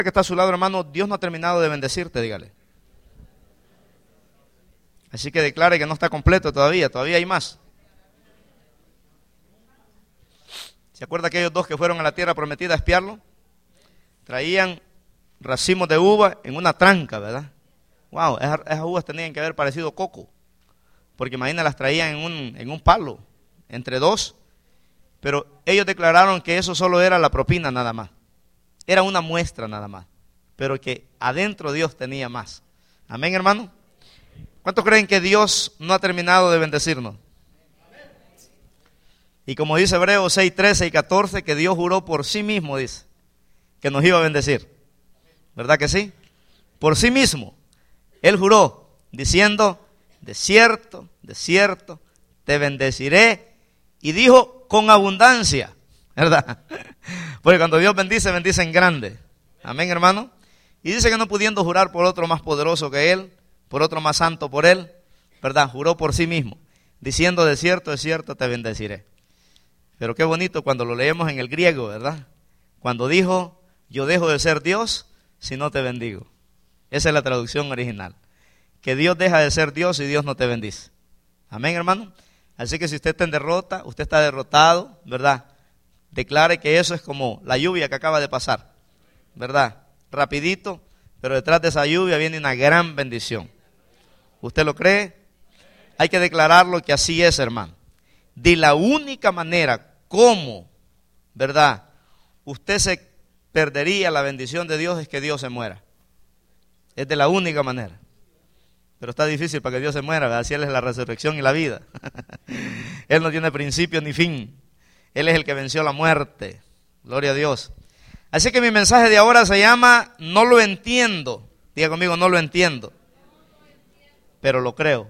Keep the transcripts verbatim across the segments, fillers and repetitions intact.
Que está a su lado, hermano, Dios no ha terminado de bendecirte, dígale. Así que declare que no está completo todavía, todavía hay más. ¿Se acuerda aquellos dos que fueron a la tierra prometida a espiarlo? Traían racimos de uva en una tranca, ¿verdad? Wow, esas, esas uvas tenían que haber parecido coco, porque imagina, las traían en un, en un palo, entre dos, pero ellos declararon que eso solo era la propina nada más. Era una muestra nada más, pero que adentro Dios tenía más. Amén, hermano. ¿Cuántos creen que Dios no ha terminado de bendecirnos? Y como dice Hebreos seis, trece y catorce, que Dios juró por sí mismo, dice, que nos iba a bendecir. ¿Verdad que sí? Por sí mismo. Él juró, diciendo, de cierto, de cierto, te bendeciré. Y dijo, con abundancia. ¿Verdad? Porque cuando Dios bendice, bendice en grande. Amén, hermano. Y dice que no pudiendo jurar por otro más poderoso que Él, por otro más santo por Él, ¿verdad? Juró por sí mismo, diciendo, de cierto, de cierto, te bendeciré. Pero qué bonito cuando lo leemos en el griego, ¿verdad? Cuando dijo, yo dejo de ser Dios si no te bendigo. Esa es la traducción original. Que Dios deja de ser Dios y Dios no te bendice. Amén, hermano. Así que si usted está en derrota, usted está derrotado, ¿verdad? Declare que eso es como la lluvia que acaba de pasar, ¿verdad? Rapidito, pero detrás de esa lluvia viene una gran bendición. ¿Usted lo cree? Hay que declararlo que así es, hermano. De la única manera como, ¿verdad?, usted se perdería la bendición de Dios es que Dios se muera. Es de la única manera. Pero está difícil para que Dios se muera, ¿verdad? Si Él es la resurrección y la vida. Él no tiene principio ni fin. Él es el que venció la muerte. Gloria a Dios. Así que mi mensaje de ahora se llama, no lo entiendo. Diga conmigo, no lo entiendo. Pero lo creo.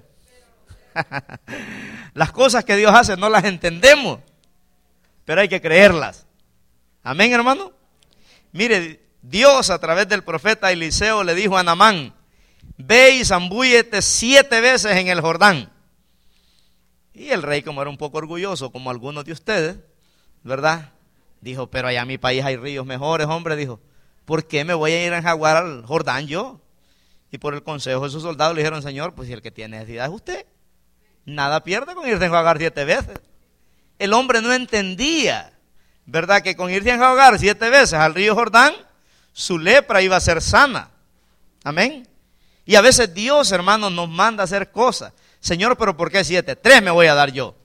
Las cosas que Dios hace no las entendemos, pero hay que creerlas. Amén, hermano. Mire, Dios a través del profeta Eliseo le dijo a Naamán, ve y zambúllete siete veces en el Jordán. Y el rey, como era un poco orgulloso, como algunos de ustedes, ¿verdad?, dijo, pero allá en mi país hay ríos mejores, hombre, dijo, ¿por qué me voy a ir a enjaguar al Jordán yo? Y por el consejo de sus soldados le dijeron, Señor, pues si el que tiene necesidad es usted, nada pierde con irse a enjuagar siete veces. El hombre no entendía, ¿verdad?, que con irse a enjuagar siete veces al río Jordán, su lepra iba a ser sana. Amén. Y a veces Dios, hermano, nos manda a hacer cosas. Señor, pero ¿por qué siete? Tres me voy a dar yo.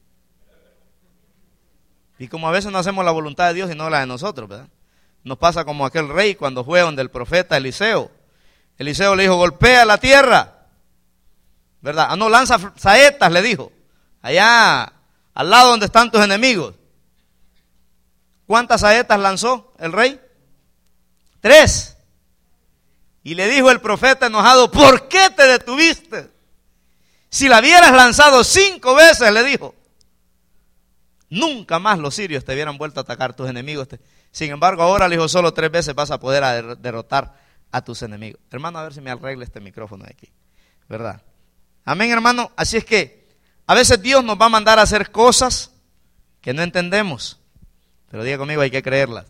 Y como a veces no hacemos la voluntad de Dios y no la de nosotros, ¿verdad? Nos pasa como aquel rey cuando fue donde el profeta Eliseo. Eliseo le dijo, golpea la tierra, ¿verdad? Ah, no, lanza saetas, le dijo, allá al lado donde están tus enemigos. ¿Cuántas saetas lanzó el rey? Tres. Y le dijo el profeta enojado, ¿por qué te detuviste? Si la hubieras lanzado cinco veces, le dijo, nunca más los sirios te hubieran vuelto a atacar, tus enemigos. Te... Sin embargo, ahora le dijo, solo tres veces vas a poder a derrotar a tus enemigos. Hermano, a ver si me arregla este micrófono de aquí, ¿verdad? Amén, hermano. Así es que a veces Dios nos va a mandar a hacer cosas que no entendemos. Pero diga conmigo, hay que creerlas.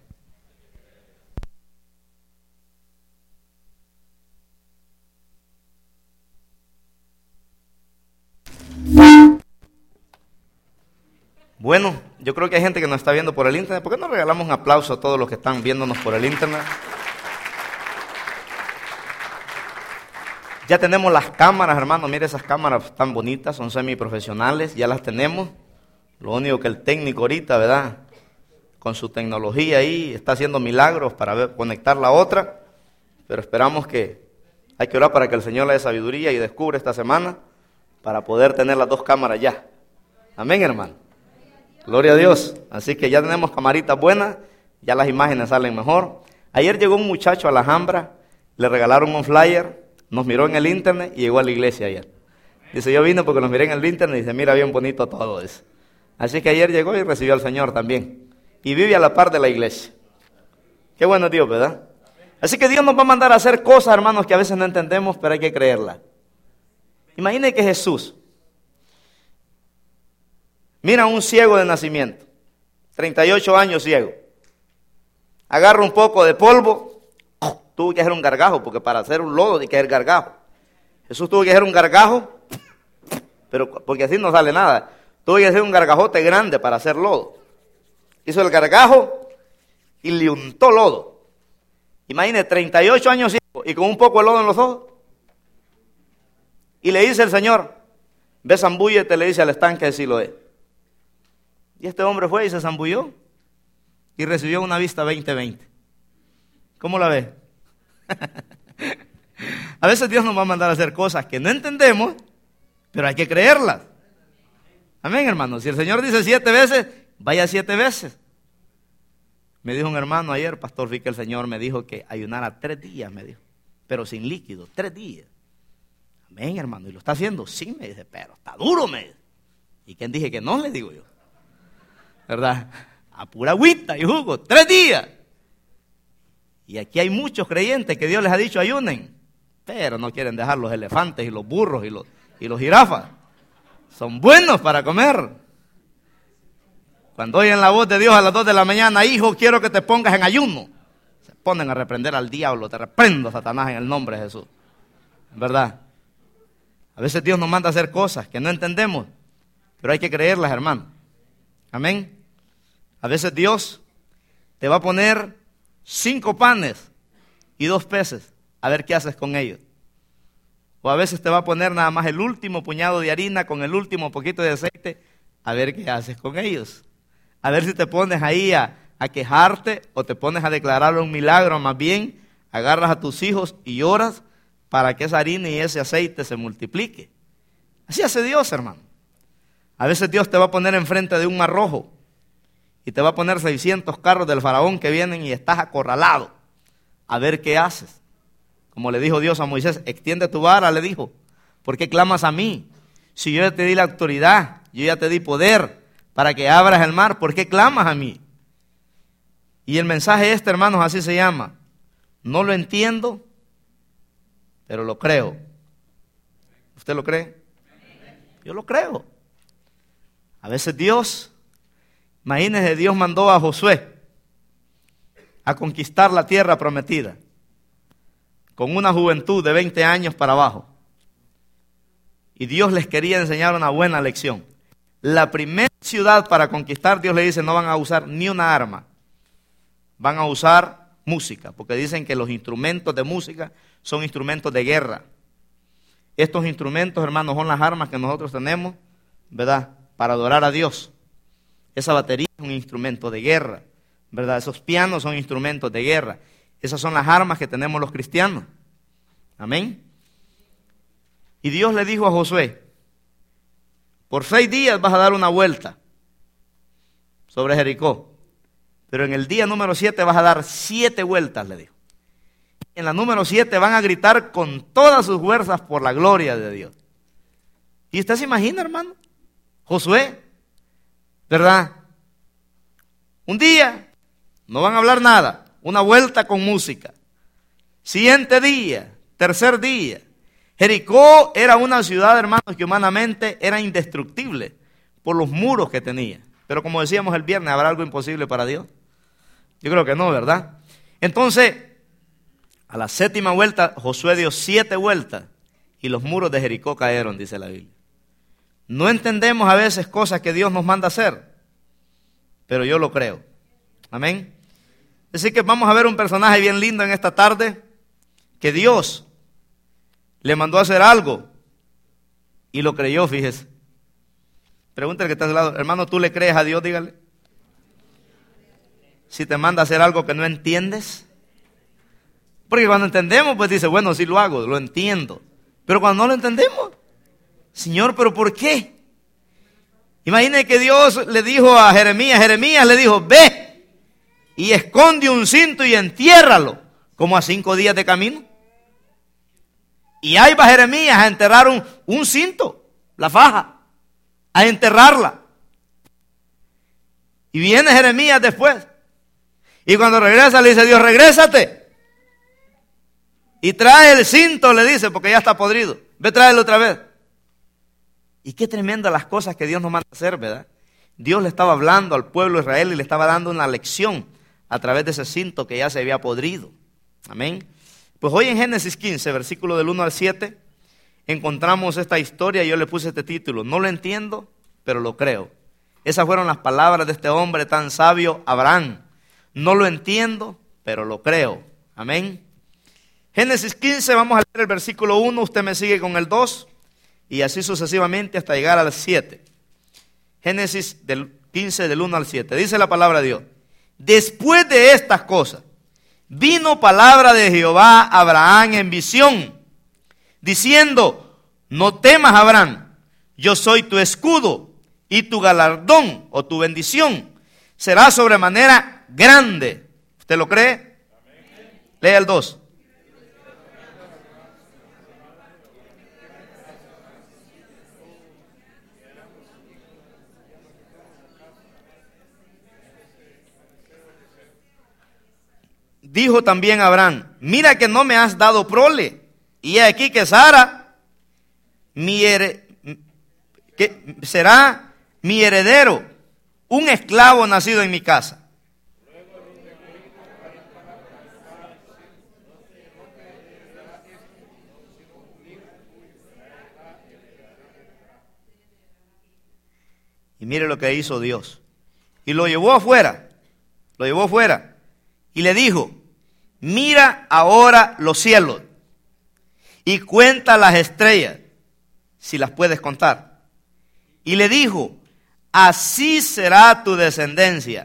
Bueno, yo creo que hay gente que nos está viendo por el internet. ¿Por qué no regalamos un aplauso a todos los que están viéndonos por el internet? Ya tenemos las cámaras, hermano. Mire, esas cámaras tan bonitas, son semiprofesionales, ya las tenemos. Lo único que el técnico ahorita, ¿verdad?, con su tecnología ahí, está haciendo milagros para ver, conectar la otra. Pero esperamos que, hay que orar para que el Señor le dé sabiduría y descubra esta semana para poder tener las dos cámaras ya. Amén, hermano. Gloria a Dios. Así que ya tenemos camaritas buenas, ya las imágenes salen mejor. Ayer llegó un muchacho a la Alhambra, le regalaron un flyer, nos miró en el internet y llegó a la iglesia ayer. Dice, yo vine porque nos miré en el internet y dice, mira bien bonito todo eso. Así que ayer llegó y recibió al Señor también. Y vive a la par de la iglesia. Qué bueno Dios, ¿verdad? Así que Dios nos va a mandar a hacer cosas, hermanos, que a veces no entendemos, pero hay que creerlas. Imagine que Jesús mira a un ciego de nacimiento, treinta y ocho años ciego. Agarra un poco de polvo, tuvo que hacer un gargajo, porque para hacer un lodo hay que hacer gargajo. Jesús tuvo que hacer un gargajo, pero porque así no sale nada. Tuvo que hacer un gargajote grande para hacer lodo. Hizo el gargajo y le untó lodo. Imagínese, treinta y ocho años y con un poco de lodo en los ojos. Y le dice el Señor, ve, zambúllete, le dice al estanque de Siloé. Y este hombre fue y se zambulló y recibió una vista veinte veinte. ¿Cómo la ve? A veces Dios nos va a mandar a hacer cosas que no entendemos, pero hay que creerlas. Amén, hermanos. Si el Señor dice siete veces, vaya siete veces. Me dijo un hermano ayer, pastor, vi que el Señor me dijo que ayunara tres días, me dijo, pero sin líquido, tres días. Amén, hermano. ¿Y lo está haciendo? Sí, me dice, pero está duro, me dice. ¿Y quién dije que no? Le digo yo. ¿Verdad? A pura agüita y jugo, tres días. Y aquí hay muchos creyentes que Dios les ha dicho ayunen, pero no quieren dejar los elefantes y los burros y los, y los jirafas. Son buenos para comer. Cuando oyen la voz de Dios a las dos de la mañana, hijo, quiero que te pongas en ayuno, se ponen a reprender al diablo. Te reprendo, Satanás, en el nombre de Jesús. ¿Verdad? A veces Dios nos manda a hacer cosas que no entendemos, pero hay que creerlas, hermano. Amén. A veces Dios te va a poner cinco panes y dos peces, a ver qué haces con ellos. O a veces te va a poner nada más el último puñado de harina con el último poquito de aceite, a ver qué haces con ellos. A ver si te pones ahí a, a quejarte o te pones a declarar un milagro. Más bien, agarras a tus hijos y oras para que esa harina y ese aceite se multiplique. Así hace Dios, hermano. A veces Dios te va a poner enfrente de un mar rojo y te va a poner seiscientos carros del faraón que vienen y estás acorralado. A ver qué haces. Como le dijo Dios a Moisés, extiende tu vara, le dijo. ¿Por qué clamas a mí? Si yo ya te di la autoridad, yo ya te di poder para que abras el mar, ¿por qué clamas a mí? Y el mensaje este, hermanos, así se llama. No lo entiendo, pero lo creo. ¿Usted lo cree? Yo lo creo. A veces Dios, imagínense, Dios mandó a Josué a conquistar la tierra prometida con una juventud de veinte años para abajo. Y Dios les quería enseñar una buena lección. La primera ciudad para conquistar, Dios le dice, no van a usar ni una arma. Van a usar música, porque dicen que los instrumentos de música son instrumentos de guerra. Estos instrumentos, hermanos, son las armas que nosotros tenemos, ¿verdad?, para adorar a Dios. Esa batería es un instrumento de guerra, ¿verdad? Esos pianos son instrumentos de guerra. Esas son las armas que tenemos los cristianos. Amén. Y Dios le dijo a Josué, por seis días vas a dar una vuelta sobre Jericó, pero en el día número siete vas a dar siete vueltas, le dijo. En la número siete van a gritar con todas sus fuerzas por la gloria de Dios. ¿Y usted se imagina, hermano? Josué, ¿verdad? Un día, no van a hablar nada, una vuelta con música. Siguiente día, tercer día. Jericó era una ciudad, hermanos, que humanamente era indestructible por los muros que tenía. Pero como decíamos el viernes, ¿habrá algo imposible para Dios? Yo creo que no, ¿verdad? Entonces, a la séptima vuelta, Josué dio siete vueltas y los muros de Jericó cayeron, dice la Biblia. No entendemos a veces cosas que Dios nos manda hacer, pero yo lo creo. Amén. Así que vamos a ver un personaje bien lindo en esta tarde, que Dios le mandó a hacer algo y lo creyó, fíjese. Pregúntale que está al lado, hermano, ¿tú le crees a Dios? Dígale. Si te manda a hacer algo que no entiendes. Porque cuando entendemos, pues dice, bueno, sí lo hago, lo entiendo. Pero cuando no lo entendemos, Señor, ¿pero por qué? Imagine que Dios le dijo a Jeremías, Jeremías le dijo, ve y esconde un cinto y entiérralo, como a cinco días de camino. Y ahí va Jeremías a enterrar un, un cinto, la faja, a enterrarla. Y viene Jeremías después. Y cuando regresa le dice Dios, regrésate. Y trae el cinto, le dice, porque ya está podrido. Ve, tráelo otra vez. Y qué tremendas las cosas que Dios nos manda a hacer, ¿verdad? Dios le estaba hablando al pueblo de Israel y le estaba dando una lección a través de ese cinto que ya se había podrido. Amén. Pues hoy en Génesis quince, versículo del uno al siete, encontramos esta historia y yo le puse este título: no lo entiendo, pero lo creo. Esas fueron las palabras de este hombre tan sabio, Abraham. No lo entiendo, pero lo creo. Amén. Génesis quince, vamos a leer el versículo uno, usted me sigue con el dos y así sucesivamente hasta llegar al siete. Génesis del quince, del uno al siete. Dice la palabra de Dios: después de estas cosas, vino palabra de Jehová a Abraham en visión, diciendo: no temas, Abraham, yo soy tu escudo, y tu galardón o tu bendición será sobremanera grande. ¿Usted lo cree? Amén. Lea el dos. Dijo también Abraham: mira que no me has dado prole, y he aquí que Sara mi her- que será mi heredero, un esclavo nacido en mi casa. Y mire lo que hizo Dios. Y lo llevó afuera, lo llevó afuera, y le dijo: mira ahora los cielos y cuenta las estrellas, si las puedes contar. Y le dijo: así será tu descendencia.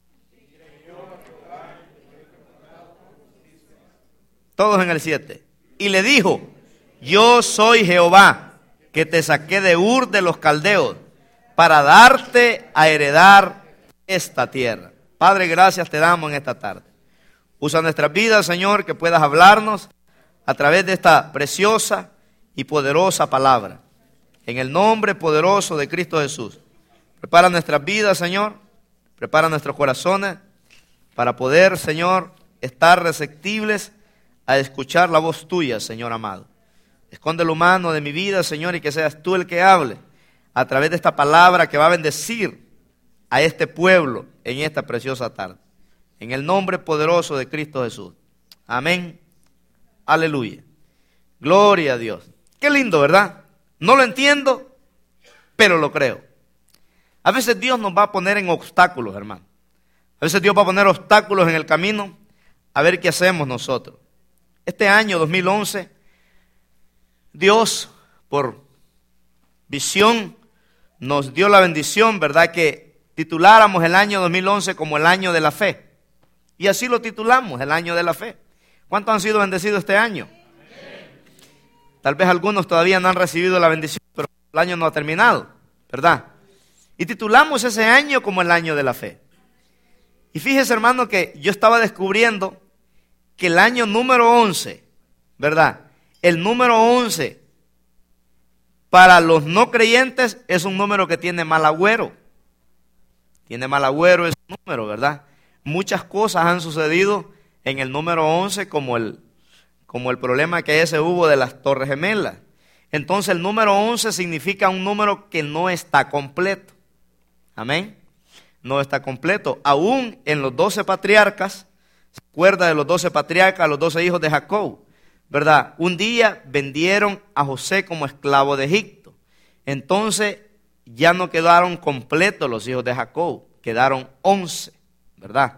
Todos en el siete. Y le dijo: yo soy Jehová, que te saqué de Ur de los Caldeos, para darte a heredar esta tierra. Padre, gracias te damos en esta tarde. Usa nuestras vidas, Señor, que puedas hablarnos a través de esta preciosa y poderosa palabra. En el nombre poderoso de Cristo Jesús. Prepara nuestras vidas, Señor. Prepara nuestros corazones para poder, Señor, estar receptibles a escuchar la voz tuya, Señor amado. Esconde lo humano de mi vida, Señor, y que seas tú el que hable a través de esta palabra que va a bendecir a este pueblo en esta preciosa tarde. En el nombre poderoso de Cristo Jesús. Amén. Aleluya. Gloria a Dios. Qué lindo, ¿verdad? No lo entiendo, pero lo creo. A veces Dios nos va a poner en obstáculos, hermano. A veces Dios va a poner obstáculos en el camino a ver qué hacemos nosotros. Este año dos mil once, Dios, por visión, nos dio la bendición, ¿verdad?, que tituláramos el año dos mil once como el año de la fe. Y así lo titulamos, el año de la fe. ¿Cuántos han sido bendecidos este año? Tal vez algunos todavía no han recibido la bendición, pero el año no ha terminado, ¿verdad? Y titulamos ese año como el año de la fe. Y fíjese, hermano, que yo estaba descubriendo que el año número once, ¿verdad? El número once para los no creyentes es un número que tiene mal agüero. Tiene mal agüero ese número, ¿verdad? Muchas cosas han sucedido en el número once, como el, como el problema que ese hubo de las Torres Gemelas. Entonces el número once significa un número que no está completo. Amén. No está completo. Aún en los doce patriarcas, ¿se acuerda de los doce patriarcas, los doce hijos de Jacob? ¿Verdad? Un día vendieron a José como esclavo de Egipto. Entonces ya no quedaron completos los hijos de Jacob, quedaron once, ¿verdad?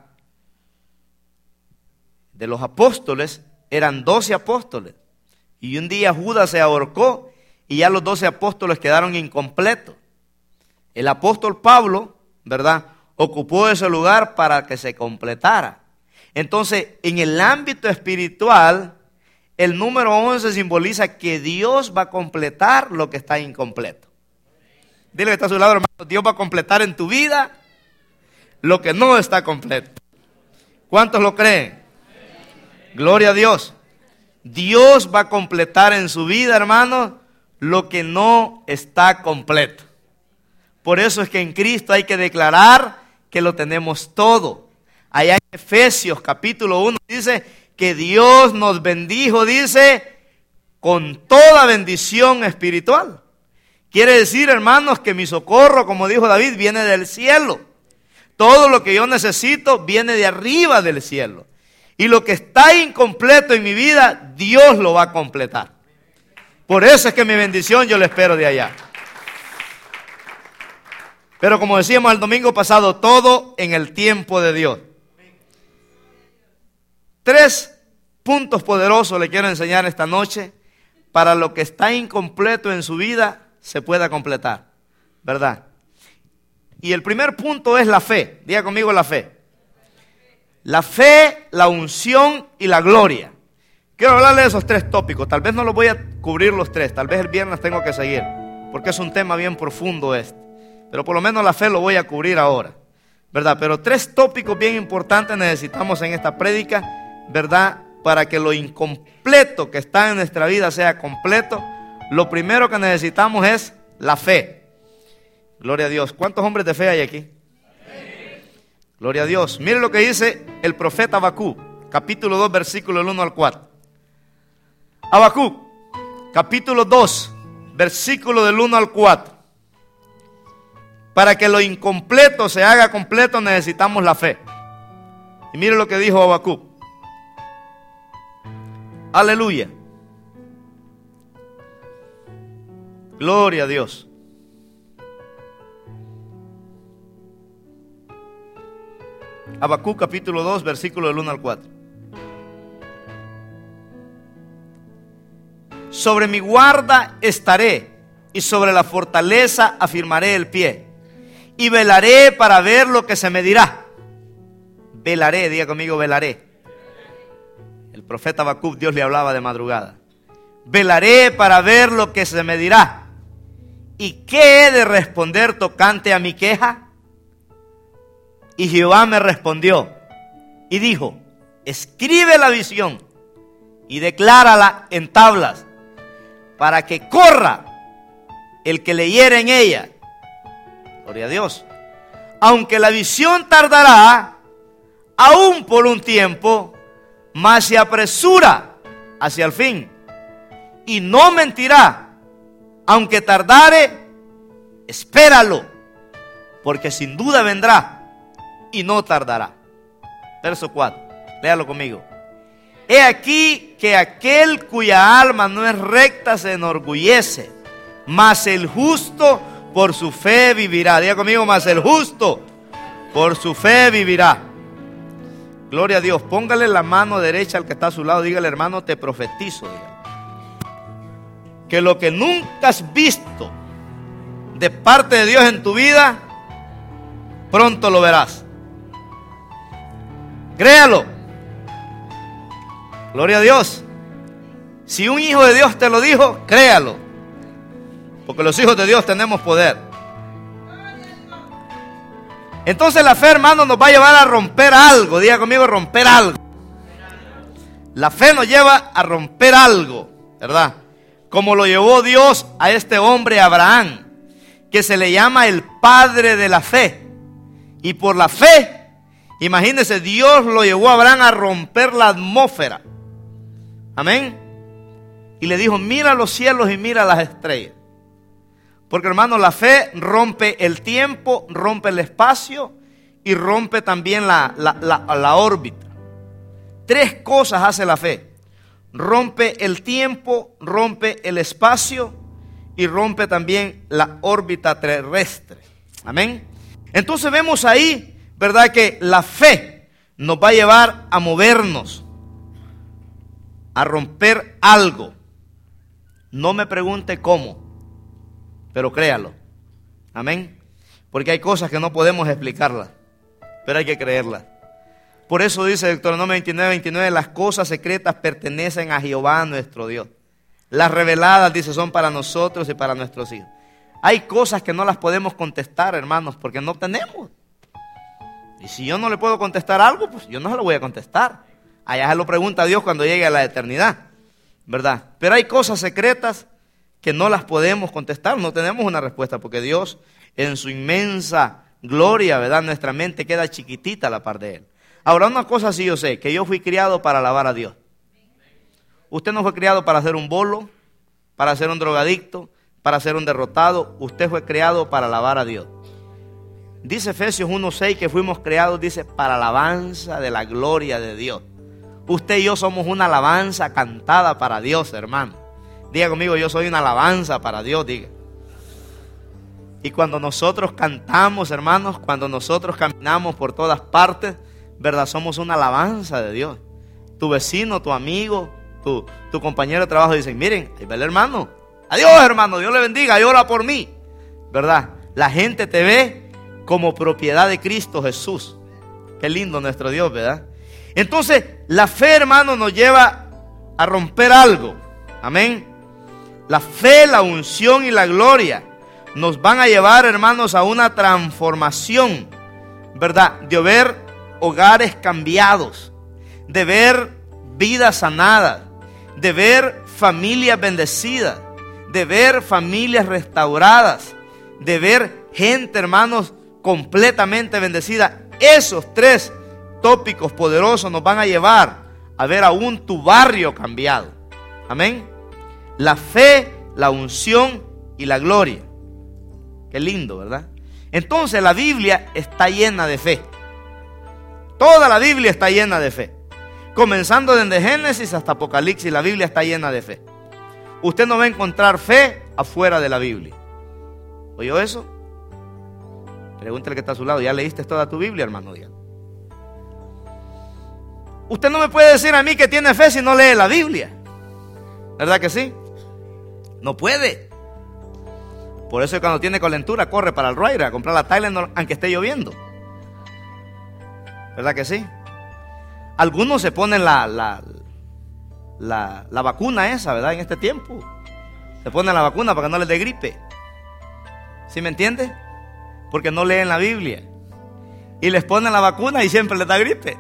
De los apóstoles eran doce apóstoles. Y un día Judas se ahorcó y ya los doce apóstoles quedaron incompletos. El apóstol Pablo, ¿verdad?, ocupó ese lugar para que se completara. Entonces, en el ámbito espiritual, el número once simboliza que Dios va a completar lo que está incompleto. Dile que está a su lado, hermano: Dios va a completar en tu vida lo que no está completo. ¿Cuántos lo creen? Gloria a Dios. Dios va a completar en su vida, hermano, lo que no está completo. Por eso es que en Cristo hay que declarar que lo tenemos todo. Allá en Efesios capítulo uno dice que Dios nos bendijo, dice, con toda bendición espiritual. Quiere decir, hermanos, que mi socorro, como dijo David, viene del cielo. Todo lo que yo necesito viene de arriba del cielo. Y lo que está incompleto en mi vida, Dios lo va a completar. Por eso es que mi bendición yo la espero de allá. Pero como decíamos el domingo pasado, todo en el tiempo de Dios. Tres puntos poderosos le quiero enseñar esta noche para lo que está incompleto en su vida se pueda completar, ¿verdad? Y el primer punto es la fe. Diga conmigo la fe. La fe, la unción y la gloria. Quiero hablarle de esos tres tópicos. Tal vez no los voy a cubrir los tres. Tal vez el viernes tengo que seguir, porque es un tema bien profundo este. Pero por lo menos la fe lo voy a cubrir ahora, ¿verdad? Pero tres tópicos bien importantes necesitamos en esta prédica, ¿verdad? Para que lo incompleto que está en nuestra vida sea completo. Lo primero que necesitamos es la fe. Gloria a Dios. ¿Cuántos hombres de fe hay aquí? Gloria a Dios. Mire lo que dice el profeta Habacuc, capítulo dos, versículo del uno al cuatro. Habacuc, capítulo dos, versículo del uno al cuatro. Para que lo incompleto se haga completo necesitamos la fe. Y mire lo que dijo Habacuc. Aleluya. Gloria a Dios. Habacuc capítulo dos, versículo del uno al cuatro. Sobre mi guarda estaré, y sobre la fortaleza afirmaré el pie, y velaré para ver lo que se me dirá. Velaré, diga conmigo, velaré. El profeta Habacuc, Dios le hablaba de madrugada. Velaré para ver lo que se me dirá. ¿Y qué he de responder tocante a mi queja? Y Jehová me respondió y dijo: escribe la visión y declárala en tablas, para que corra el que leyere en ella. Gloria a Dios. Aunque la visión tardará, aún por un tiempo, mas se apresura hacia el fin, y no mentirá. Aunque tardare, espéralo, porque sin duda vendrá y no tardará. Verso cuatro, léalo conmigo. He aquí que aquel cuya alma no es recta se enorgullece, mas el justo por su fe vivirá. Diga conmigo, mas el justo por su fe vivirá. Gloria a Dios. Póngale la mano derecha al que está a su lado. Dígale: hermano, te profetizo, dígale, que lo que nunca has visto de parte de Dios en tu vida, pronto lo verás. Créalo. Gloria a Dios. Si un hijo de Dios te lo dijo, créalo, porque los hijos de Dios tenemos poder. Entonces la fe, hermano, nos va a llevar a romper algo. Diga conmigo, romper algo. La fe nos lleva a romper algo, ¿verdad? Como lo llevó Dios a este hombre Abraham, que se le llama el padre de la fe. Y por la fe, imagínense, Dios lo llevó a Abraham a romper la atmósfera. Amén. Y le dijo: mira los cielos y mira las estrellas. Porque, hermano, la fe rompe el tiempo, rompe el espacio y rompe también la, la, la, la órbita. Tres cosas hace la fe: rompe el tiempo, rompe el espacio y rompe también la órbita terrestre. Amén. Entonces vemos ahí, ¿verdad?, que la fe nos va a llevar a movernos, a romper algo. No me pregunte cómo, pero créalo. Amén. Porque hay cosas que no podemos explicarlas, pero hay que creerlas. Por eso dice Deuteronomio veintinueve, veintinueve: las cosas secretas pertenecen a Jehová nuestro Dios. Las reveladas, dice, son para nosotros y para nuestros hijos. Hay cosas que no las podemos contestar, hermanos, porque no tenemos. Y si yo no le puedo contestar algo, pues yo no se lo voy a contestar. Allá se lo pregunta a Dios cuando llegue a la eternidad, ¿verdad? Pero hay cosas secretas que no las podemos contestar, no tenemos una respuesta, porque Dios en su inmensa gloria, ¿verdad?, nuestra mente queda chiquitita a la par de Él. Ahora, una cosa sí yo sé, que yo fui criado para alabar a Dios. Usted no fue criado para ser un bolo, para ser un drogadicto, para ser un derrotado. Usted fue creado para alabar a Dios. Dice Efesios uno seis que fuimos creados, dice, para alabanza de la gloria de Dios. Usted y yo somos una alabanza cantada para Dios, hermano. Diga conmigo, yo soy una alabanza para Dios, diga. Y cuando nosotros cantamos, hermanos, cuando nosotros caminamos por todas partes, ¿verdad? Somos una alabanza de Dios. Tu vecino, tu amigo, tu, tu compañero de trabajo dicen, miren, ahí va el hermano. Adiós, hermano, Dios le bendiga, y ora por mí. ¿Verdad? La gente te ve como propiedad de Cristo Jesús. Qué lindo nuestro Dios, ¿verdad? Entonces, la fe, hermano, nos lleva a romper algo. Amén. La fe, la unción y la gloria nos van a llevar, hermanos, a una transformación, ¿verdad? De ver hogares cambiados, de ver vidas sanadas, de ver familias bendecidas, de ver familias restauradas, de ver gente, hermanos, completamente bendecida. Esos tres tópicos poderosos nos van a llevar a ver aún tu barrio cambiado. Amén. La fe, la unción y la gloria. Qué lindo, ¿verdad? Entonces la Biblia está llena de fe. Toda la Biblia está llena de fe. Comenzando desde Génesis hasta Apocalipsis, la Biblia está llena de fe. Usted no va a encontrar fe afuera de la Biblia. ¿Oyó eso? Pregúntale que está a su lado. ¿Ya leíste toda tu Biblia, hermano? Dígalo. Usted no me puede decir a mí que tiene fe si no lee la Biblia. ¿Verdad que sí? No puede. Por eso cuando tiene calentura corre para el Royra a comprar la Tylenol aunque esté lloviendo. ¿Verdad que sí? Algunos se ponen la, la, la, la vacuna esa, ¿verdad? En este tiempo se ponen la vacuna para que no les dé gripe. ¿Sí me entiende? Porque no leen la Biblia. Y les ponen la vacuna y siempre les da gripe.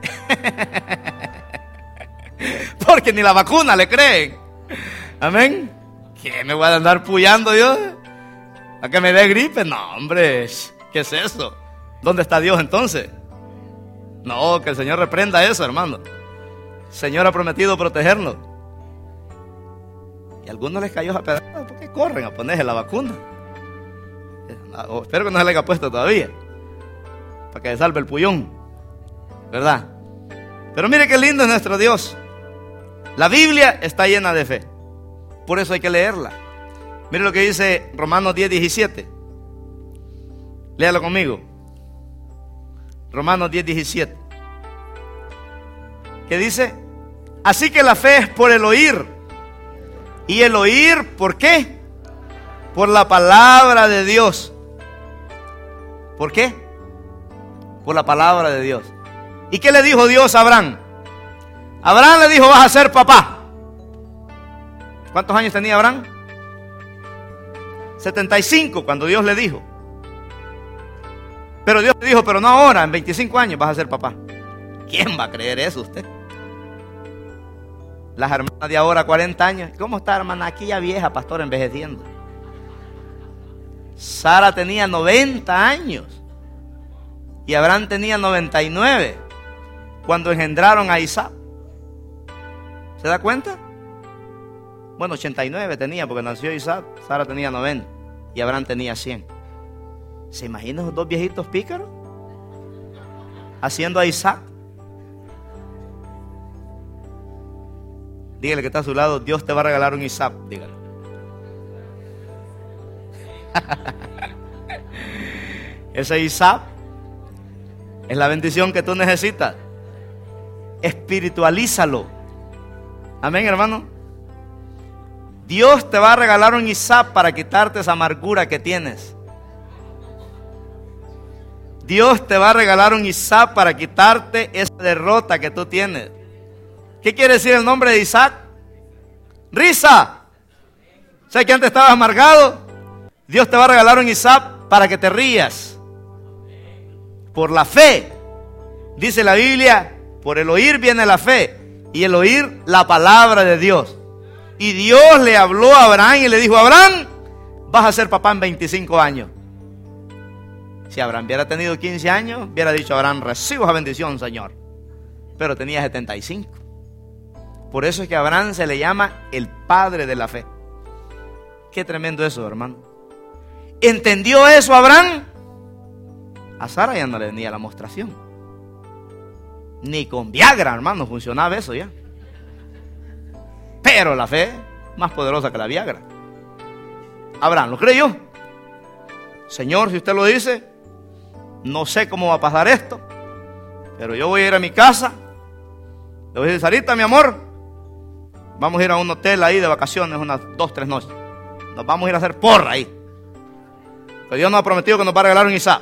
Porque ni la vacuna le creen. Amén. ¿Qué me voy a andar puyando Dios? ¿A que me dé gripe? No, hombre. ¿Qué es eso? ¿Dónde está Dios entonces? No, que el Señor reprenda eso, hermano. El Señor ha prometido protegernos. Y a algunos les cayó a pedazos porque corren a ponerse la vacuna. Oh, espero que no se le haya puesto todavía, para que se salve el puyón, ¿verdad? Pero mire qué lindo es nuestro Dios. La Biblia está llena de fe. Por eso hay que leerla. Mire lo que dice Romanos diez, diecisiete. Léalo conmigo. Romanos diez, diecisiete. ¿Qué dice? Así que la fe es por el oír. Y el oír, ¿por qué? Por la palabra de Dios. ¿Por qué? Por la palabra de Dios. ¿Y qué le dijo Dios a Abraham? Abraham le dijo, vas a ser papá. ¿Cuántos años tenía Abraham? setenta y cinco cuando Dios le dijo. Pero Dios le dijo, pero no ahora, en veinticinco años vas a ser papá. ¿Quién va a creer eso usted? Las hermanas de ahora, cuarenta años. ¿Cómo está, hermana? Aquí ya vieja, pastor, envejeciendo. Sara tenía noventa años y Abraham tenía noventa y nueve cuando engendraron a Isaac. ¿Se da cuenta? Bueno, ochenta y nueve tenía porque nació Isaac. Sara tenía noventa y Abraham tenía cien. ¿Se imaginan esos dos viejitos pícaros haciendo a Isaac? Dígale que está a su lado, Dios te va a regalar un Isaac. Dígale. Ese Isaac es la bendición que tú necesitas. Espiritualízalo. Amén, hermano. Dios te va a regalar un Isaac para quitarte esa amargura que tienes. Dios te va a regalar un Isaac para quitarte esa derrota que tú tienes. ¿Qué quiere decir el nombre de Isaac? Risa. ¿Sabes que antes estabas amargado? Dios te va a regalar un Isaac para que te rías. Por la fe. Dice la Biblia, por el oír viene la fe. Y el oír la palabra de Dios. Y Dios le habló a Abraham y le dijo, Abraham, vas a ser papá en veinticinco años. Si Abraham hubiera tenido quince años, hubiera dicho, Abraham, recibo esa bendición, Señor. Pero tenía setenta y cinco. Por eso es que a Abraham se le llama el padre de la fe. Qué tremendo eso, hermano. ¿Entendió eso Abraham? A Sara ya no le venía la mostración. Ni con Viagra, hermano, funcionaba eso ya. Pero la fe más poderosa que la Viagra. Abraham lo creyó. Señor, si usted lo dice, no sé cómo va a pasar esto, pero yo voy a ir a mi casa. Le voy a decir, Sarita, mi amor, vamos a ir a un hotel ahí de vacaciones unas dos, tres noches. Nos vamos a ir a hacer porra ahí. Pero Dios nos ha prometido que nos va a regalar un Isaac.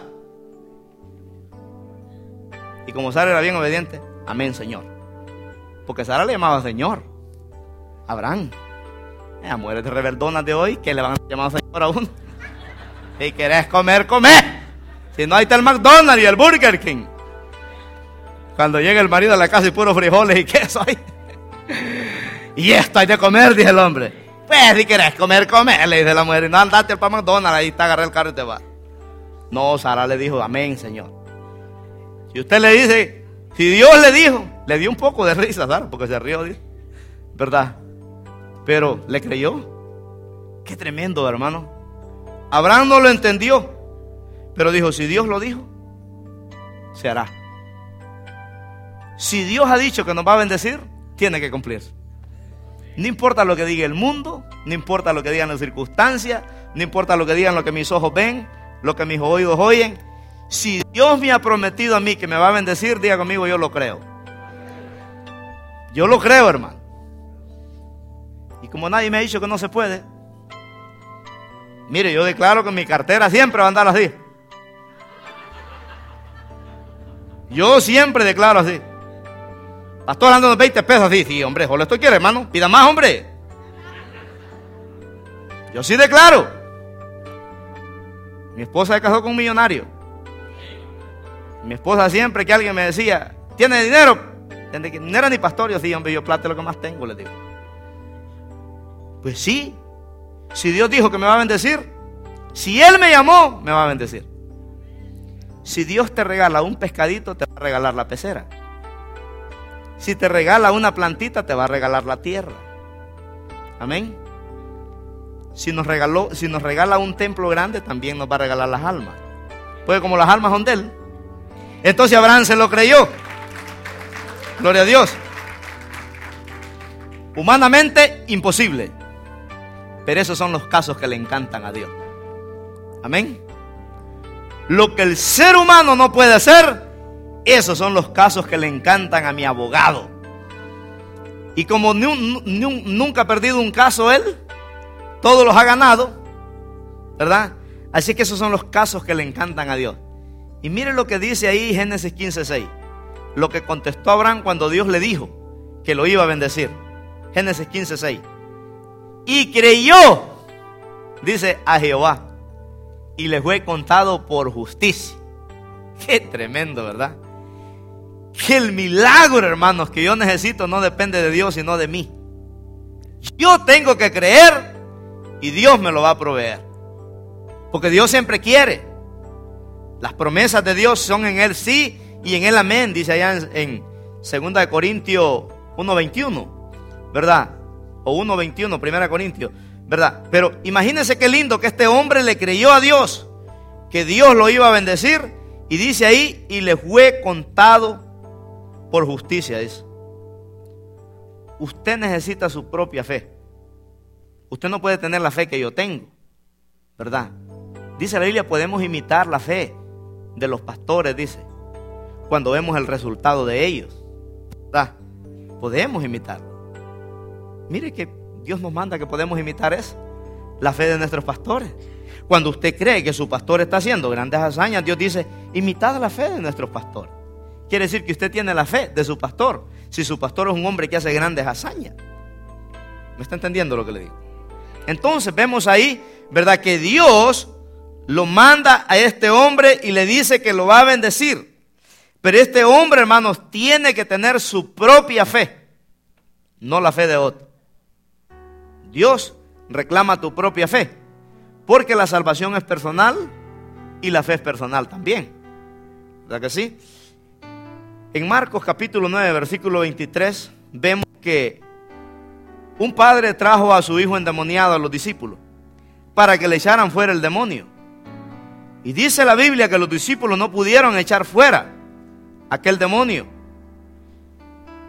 Y como Sara era bien obediente, amén, Señor. Porque Sara le llamaba Señor. Abraham, las mujeres de rebeldonas de hoy, que le van a llamar Señor a uno. Si querés comer, come. Si no, ahí está el McDonald's y el Burger King. Cuando llega el marido a la casa y puros frijoles y queso ahí. Y esto hay de comer, dice el hombre. Pues si querés comer, come, le dice la mujer. Y no, andate para McDonald's, ahí está, agarré el carro y te va. No, Sara le dijo, amén, Señor. Si usted le dice, si Dios le dijo, le dio un poco de risa, Sara, porque se rió, dice, ¿verdad? Pero le creyó. Qué tremendo, hermano. Abraham no lo entendió, pero dijo, si Dios lo dijo, se hará. Si Dios ha dicho que nos va a bendecir, tiene que cumplirse. No importa lo que diga el mundo, no importa lo que digan las circunstancias, no importa lo que digan lo que mis ojos ven, lo que mis oídos oyen. Si Dios me ha prometido a mí que me va a bendecir, diga conmigo, yo lo creo. Yo lo creo, hermano. Y como nadie me ha dicho que no se puede, mire, yo declaro que mi cartera siempre va a andar así. Yo siempre declaro así. Pastor, ando unos veinte pesos así. Sí, hombre, ¿solo esto quiere, hermano? Pida más, hombre. Yo sí declaro. Mi esposa se casó con un millonario. Mi esposa siempre que alguien me decía, ¿tiene dinero? No era ni pastor, yo sí, hombre, yo plata es lo que más tengo, le digo. Pues sí. Si Dios dijo que me va a bendecir, si Él me llamó, me va a bendecir. Si Dios te regala un pescadito, te va a regalar la pecera. Si te regala una plantita, te va a regalar la tierra. Amén. Si nos regaló, si nos regala un templo grande, también nos va a regalar las almas. Pues como las almas son de Él. Entonces Abraham se lo creyó. Gloria a Dios. Humanamente imposible, pero esos son los casos que le encantan a Dios. Amén. Lo que el ser humano no puede hacer, esos son los casos que le encantan a mi abogado. Y como nu- nu- nunca ha perdido un caso él, todos los ha ganado, ¿verdad? Así que esos son los casos que le encantan a Dios. Y mire lo que dice ahí Génesis quince seis. Lo que contestó Abraham cuando Dios le dijo que lo iba a bendecir. Génesis quince seis. Y creyó, dice, a Jehová, y le fue contado por justicia. Qué tremendo, ¿verdad? Que el milagro, hermanos, que yo necesito no depende de Dios, sino de mí. Yo tengo que creer y Dios me lo va a proveer. Porque Dios siempre quiere. Las promesas de Dios son en Él sí y en Él amén, dice allá en, en segunda de Corintios uno veintiuno, ¿verdad? O uno veintiuno, primera de Corintios, ¿verdad? Pero imagínense qué lindo que este hombre le creyó a Dios, que Dios lo iba a bendecir, y dice ahí, y le fue contado por justicia, dice. Usted necesita su propia fe. Usted no puede tener la fe que yo tengo, ¿verdad? Dice la Biblia, podemos imitar la fe de los pastores, dice, cuando vemos el resultado de ellos, ¿verdad? Podemos imitarlo. Mire que Dios nos manda que podemos imitar eso, la fe de nuestros pastores. Cuando usted cree que su pastor está haciendo grandes hazañas, Dios dice, imitad la fe de nuestros pastores. Quiere decir que usted tiene la fe de su pastor, si su pastor es un hombre que hace grandes hazañas. ¿Me está entendiendo lo que le digo? Entonces vemos ahí, ¿verdad?, que Dios lo manda a este hombre y le dice que lo va a bendecir. Pero este hombre, hermanos, tiene que tener su propia fe, no la fe de otro. Dios reclama tu propia fe, porque la salvación es personal y la fe es personal también. ¿Verdad que sí? En Marcos capítulo nueve, versículo veintitrés, vemos que un padre trajo a su hijo endemoniado a los discípulos para que le echaran fuera el demonio. Y dice la Biblia que los discípulos no pudieron echar fuera aquel demonio.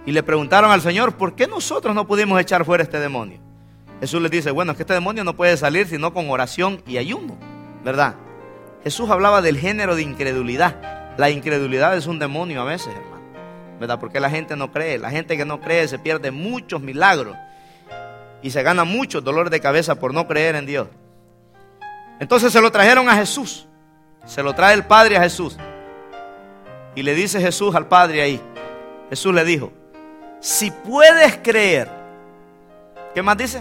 Y le preguntaron al Señor, ¿por qué nosotros no pudimos echar fuera este demonio? Jesús les dice, bueno, es que este demonio no puede salir sino con oración y ayuno, ¿verdad? Jesús hablaba del género de incredulidad. La incredulidad es un demonio a veces, hermano, ¿verdad? Porque la gente no cree. La gente que no cree se pierde muchos milagros y se gana muchos dolores de cabeza por no creer en Dios. Entonces se lo trajeron a Jesús. Se lo trae el Padre a Jesús. Y le dice Jesús al Padre ahí. Jesús le dijo, si puedes creer. ¿Qué más dice?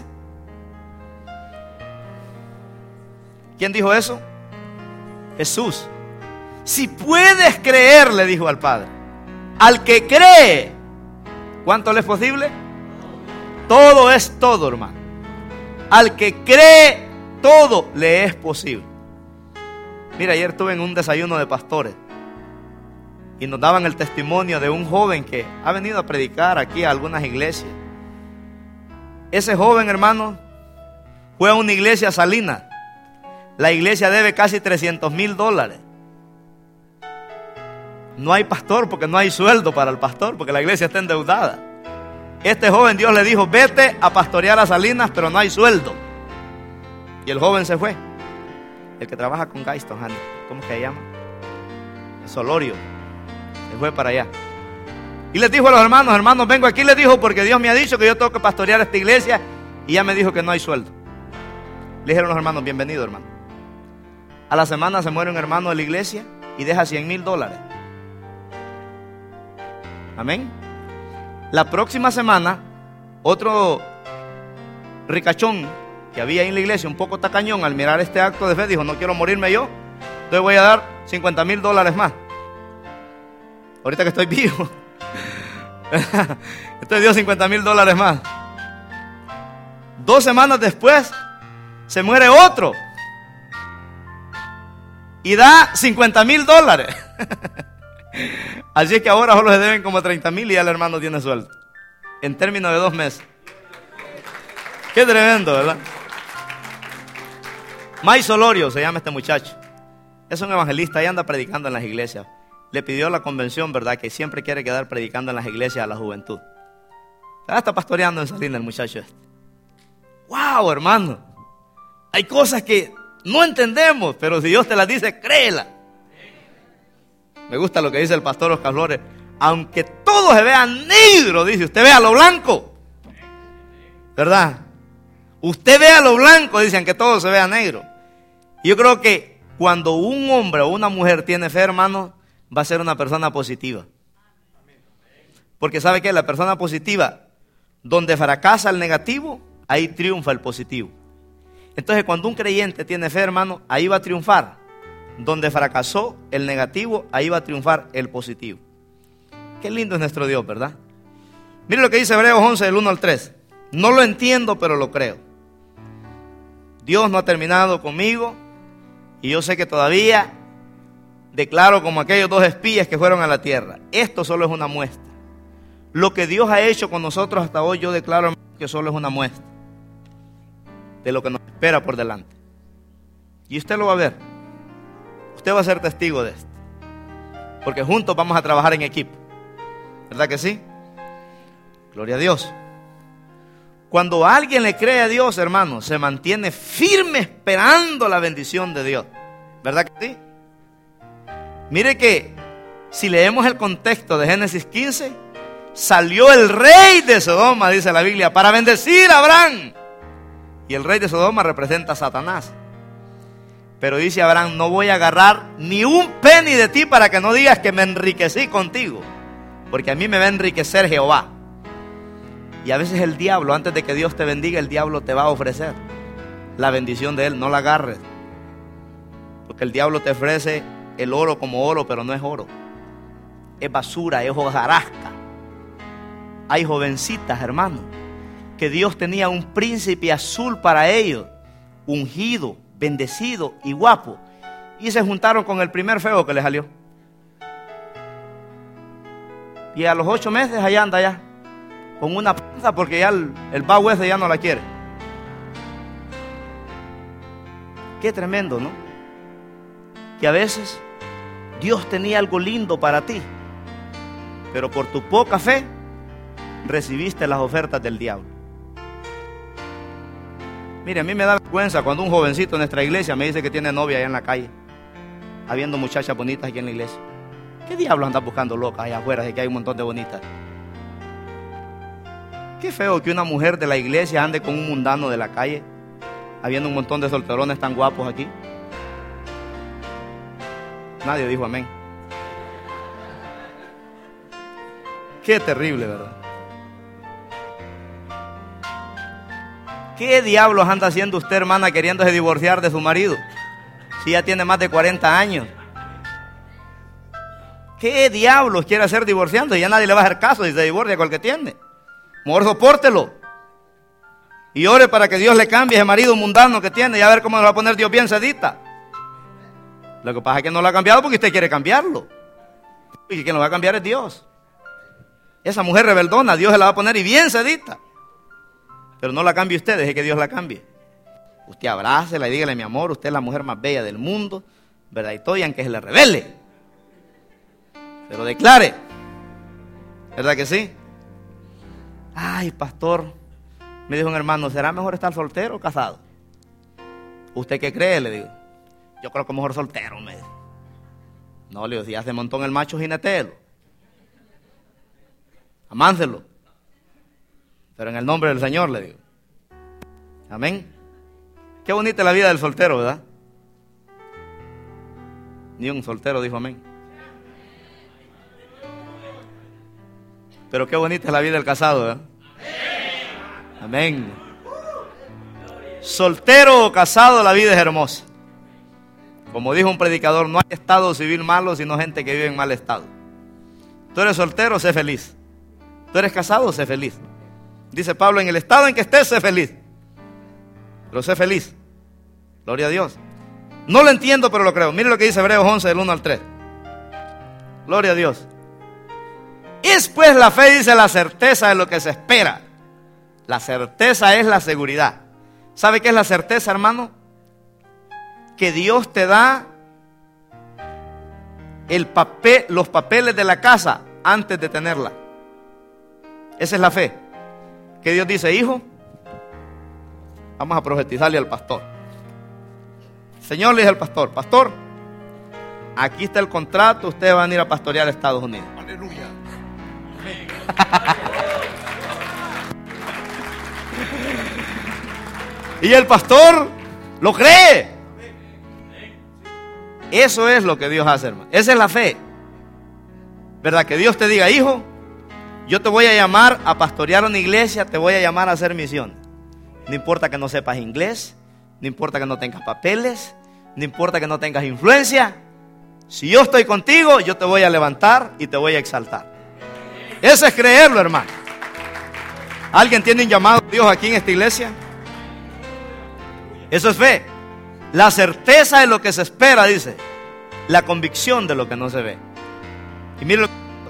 ¿Quién dijo eso? Jesús. Si puedes creer, le dijo al Padre. Al que cree, ¿cuánto le es posible? Todo es todo, hermano. Al que cree, todo le es posible. Mira, ayer estuve en un desayuno de pastores y nos daban el testimonio de un joven que ha venido a predicar aquí a algunas iglesias. Ese joven, hermano, fue a una iglesia salina. La iglesia debe casi trescientos mil dólares. No hay pastor porque no hay sueldo para el pastor, porque la iglesia está endeudada. Este joven, Dios le dijo, vete a pastorear a Salinas, pero no hay sueldo. Y el joven se fue. El que trabaja con Gaiston, ¿cómo es que se llama? El Solorio. Se fue para allá. Y les dijo a los hermanos, hermanos, vengo aquí, les dijo, porque Dios me ha dicho que yo tengo que pastorear esta iglesia. Y ya me dijo que no hay sueldo. Le dijeron los hermanos, bienvenido, hermano. A la semana se muere un hermano de la iglesia y deja cien mil dólares. Amén. La próxima semana, otro ricachón que había ahí en la iglesia, un poco tacañón, al mirar este acto de fe, dijo, no quiero morirme yo, entonces voy a dar cincuenta mil dólares más. Ahorita que estoy vivo. Entonces dio cincuenta mil dólares más. Dos semanas después, se muere otro. Y da cincuenta mil dólares. Así es que ahora solo se deben como treinta mil y ya el hermano tiene sueldo. En términos de dos meses. Qué tremendo, ¿verdad? May Solorio se llama este muchacho. Es un evangelista y anda predicando en las iglesias. Le pidió a la convención, ¿verdad?, que siempre quiere quedar predicando en las iglesias a la juventud. Ahora está pastoreando en Salinas el muchacho este. ¡Wow, hermano! Hay cosas que no entendemos, pero si Dios te las dice, créela. Me gusta lo que dice el pastor Oscar Flores. Aunque todo se vea negro, dice, usted vea lo blanco. ¿Verdad? Usted vea lo blanco, dice, aunque todo se vea negro. Y yo creo que cuando un hombre o una mujer tiene fe, hermano, va a ser una persona positiva. Porque ¿sabe qué? La persona positiva, donde fracasa el negativo, ahí triunfa el positivo. Entonces cuando un creyente tiene fe, hermano, ahí va a triunfar. Donde fracasó el negativo, ahí va a triunfar el positivo. Qué lindo es nuestro Dios, ¿verdad? Mire lo que dice Hebreos once, del uno al tres. No lo entiendo, pero lo creo. Dios no ha terminado conmigo y yo sé que todavía declaro como aquellos dos espías que fueron a la tierra. Esto solo es una muestra. Lo que Dios ha hecho con nosotros hasta hoy, yo declaro que solo es una muestra de lo que nos espera por delante. Y usted lo va a ver. Usted va a ser testigo de esto. Porque juntos vamos a trabajar en equipo. ¿Verdad que sí? Gloria a Dios. Cuando alguien le cree a Dios, hermano, se mantiene firme esperando la bendición de Dios. ¿Verdad que sí? Mire que si leemos el contexto de Génesis quince, salió el rey de Sodoma, dice la Biblia, para bendecir a Abraham. Y el rey de Sodoma representa a Satanás. Pero dice Abraham, no voy a agarrar ni un penny de ti para que no digas que me enriquecí contigo. Porque a mí me va a enriquecer Jehová. Y a veces el diablo, antes de que Dios te bendiga, el diablo te va a ofrecer la bendición de él. No la agarres. Porque el diablo te ofrece el oro como oro, pero no es oro. Es basura, es hojarasca. Hay jovencitas, hermano, que Dios tenía un príncipe azul para ellos, ungido, bendecido y guapo, y se juntaron con el primer feo que le salió. Y a los ocho meses allá anda ya, con una panza porque ya el, el vago ese ya no la quiere. Qué tremendo, ¿no? Que a veces Dios tenía algo lindo para ti, pero por tu poca fe recibiste las ofertas del diablo. Mire, a mí me da vergüenza cuando un jovencito en nuestra iglesia me dice que tiene novia allá en la calle, habiendo muchachas bonitas aquí en la iglesia. ¿Qué diablos andas buscando locas allá afuera de que hay un montón de bonitas? Qué feo que una mujer de la iglesia ande con un mundano de la calle, habiendo un montón de solterones tan guapos aquí. Nadie dijo amén. Qué terrible, ¿verdad? ¿Qué diablos anda haciendo usted, hermana, queriéndose divorciar de su marido? Si ya tiene más de cuarenta años. ¿Qué diablos quiere hacer divorciando? Y ya nadie le va a hacer caso si se divorcia con el que tiene. Mejor sopórtelo. Y ore para que Dios le cambie ese marido mundano que tiene y a ver cómo le va a poner Dios bien sedita. Lo que pasa es que no lo ha cambiado porque usted quiere cambiarlo. Y quien lo va a cambiar es Dios. Esa mujer rebeldona, Dios se la va a poner y bien sedita. Pero no la cambie usted, deje que Dios la cambie. Usted abrácela y dígale: mi amor, usted es la mujer más bella del mundo, ¿verdad? Y todo, y aunque se le revele, pero declare, ¿verdad que sí? Ay, pastor, me dijo un hermano, ¿será mejor estar soltero o casado? ¿Usted qué cree? Le digo. Yo creo que mejor soltero, me dijo. No, le digo, si hace montón el macho, jinetelo. Amánselo. Pero en el nombre del Señor, le digo. Amén. Qué bonita es la vida del soltero, ¿verdad? Ni un soltero dijo amén. Pero qué bonita es la vida del casado, ¿verdad? Amén. Soltero o casado, la vida es hermosa. Como dijo un predicador, no hay estado civil malo, sino gente que vive en mal estado. Tú eres soltero, sé feliz. Tú eres casado, sé feliz. Dice Pablo, en el estado en que estés, sé feliz. Pero sé feliz. Gloria a Dios. No lo entiendo, pero lo creo. Mire lo que dice Hebreos once, del uno al tres. Gloria a Dios. Es pues la fe, dice, la certeza de lo que se espera. La certeza es la seguridad. ¿Sabe qué es la certeza, hermano? Que Dios te da el papel, los papeles de la casa antes de tenerla. Esa es la fe. Que Dios dice: hijo, vamos a profetizarle al pastor. Señor, le dice al pastor: pastor, aquí está el contrato, ustedes van a ir a pastorear a Estados Unidos. Aleluya. Y el pastor lo cree. Eso es lo que Dios hace, hermano. Esa es la fe. ¿Verdad? Que Dios te diga: hijo, yo te voy a llamar a pastorear una iglesia, te voy a llamar a hacer misión. No importa que no sepas inglés, no importa que no tengas papeles, no importa que no tengas influencia. Si yo estoy contigo, yo te voy a levantar y te voy a exaltar. Eso es creerlo, hermano. ¿Alguien tiene un llamado de Dios aquí en esta iglesia? Eso es fe. La certeza de lo que se espera, dice. La convicción de lo que no se ve. Y mire lo que...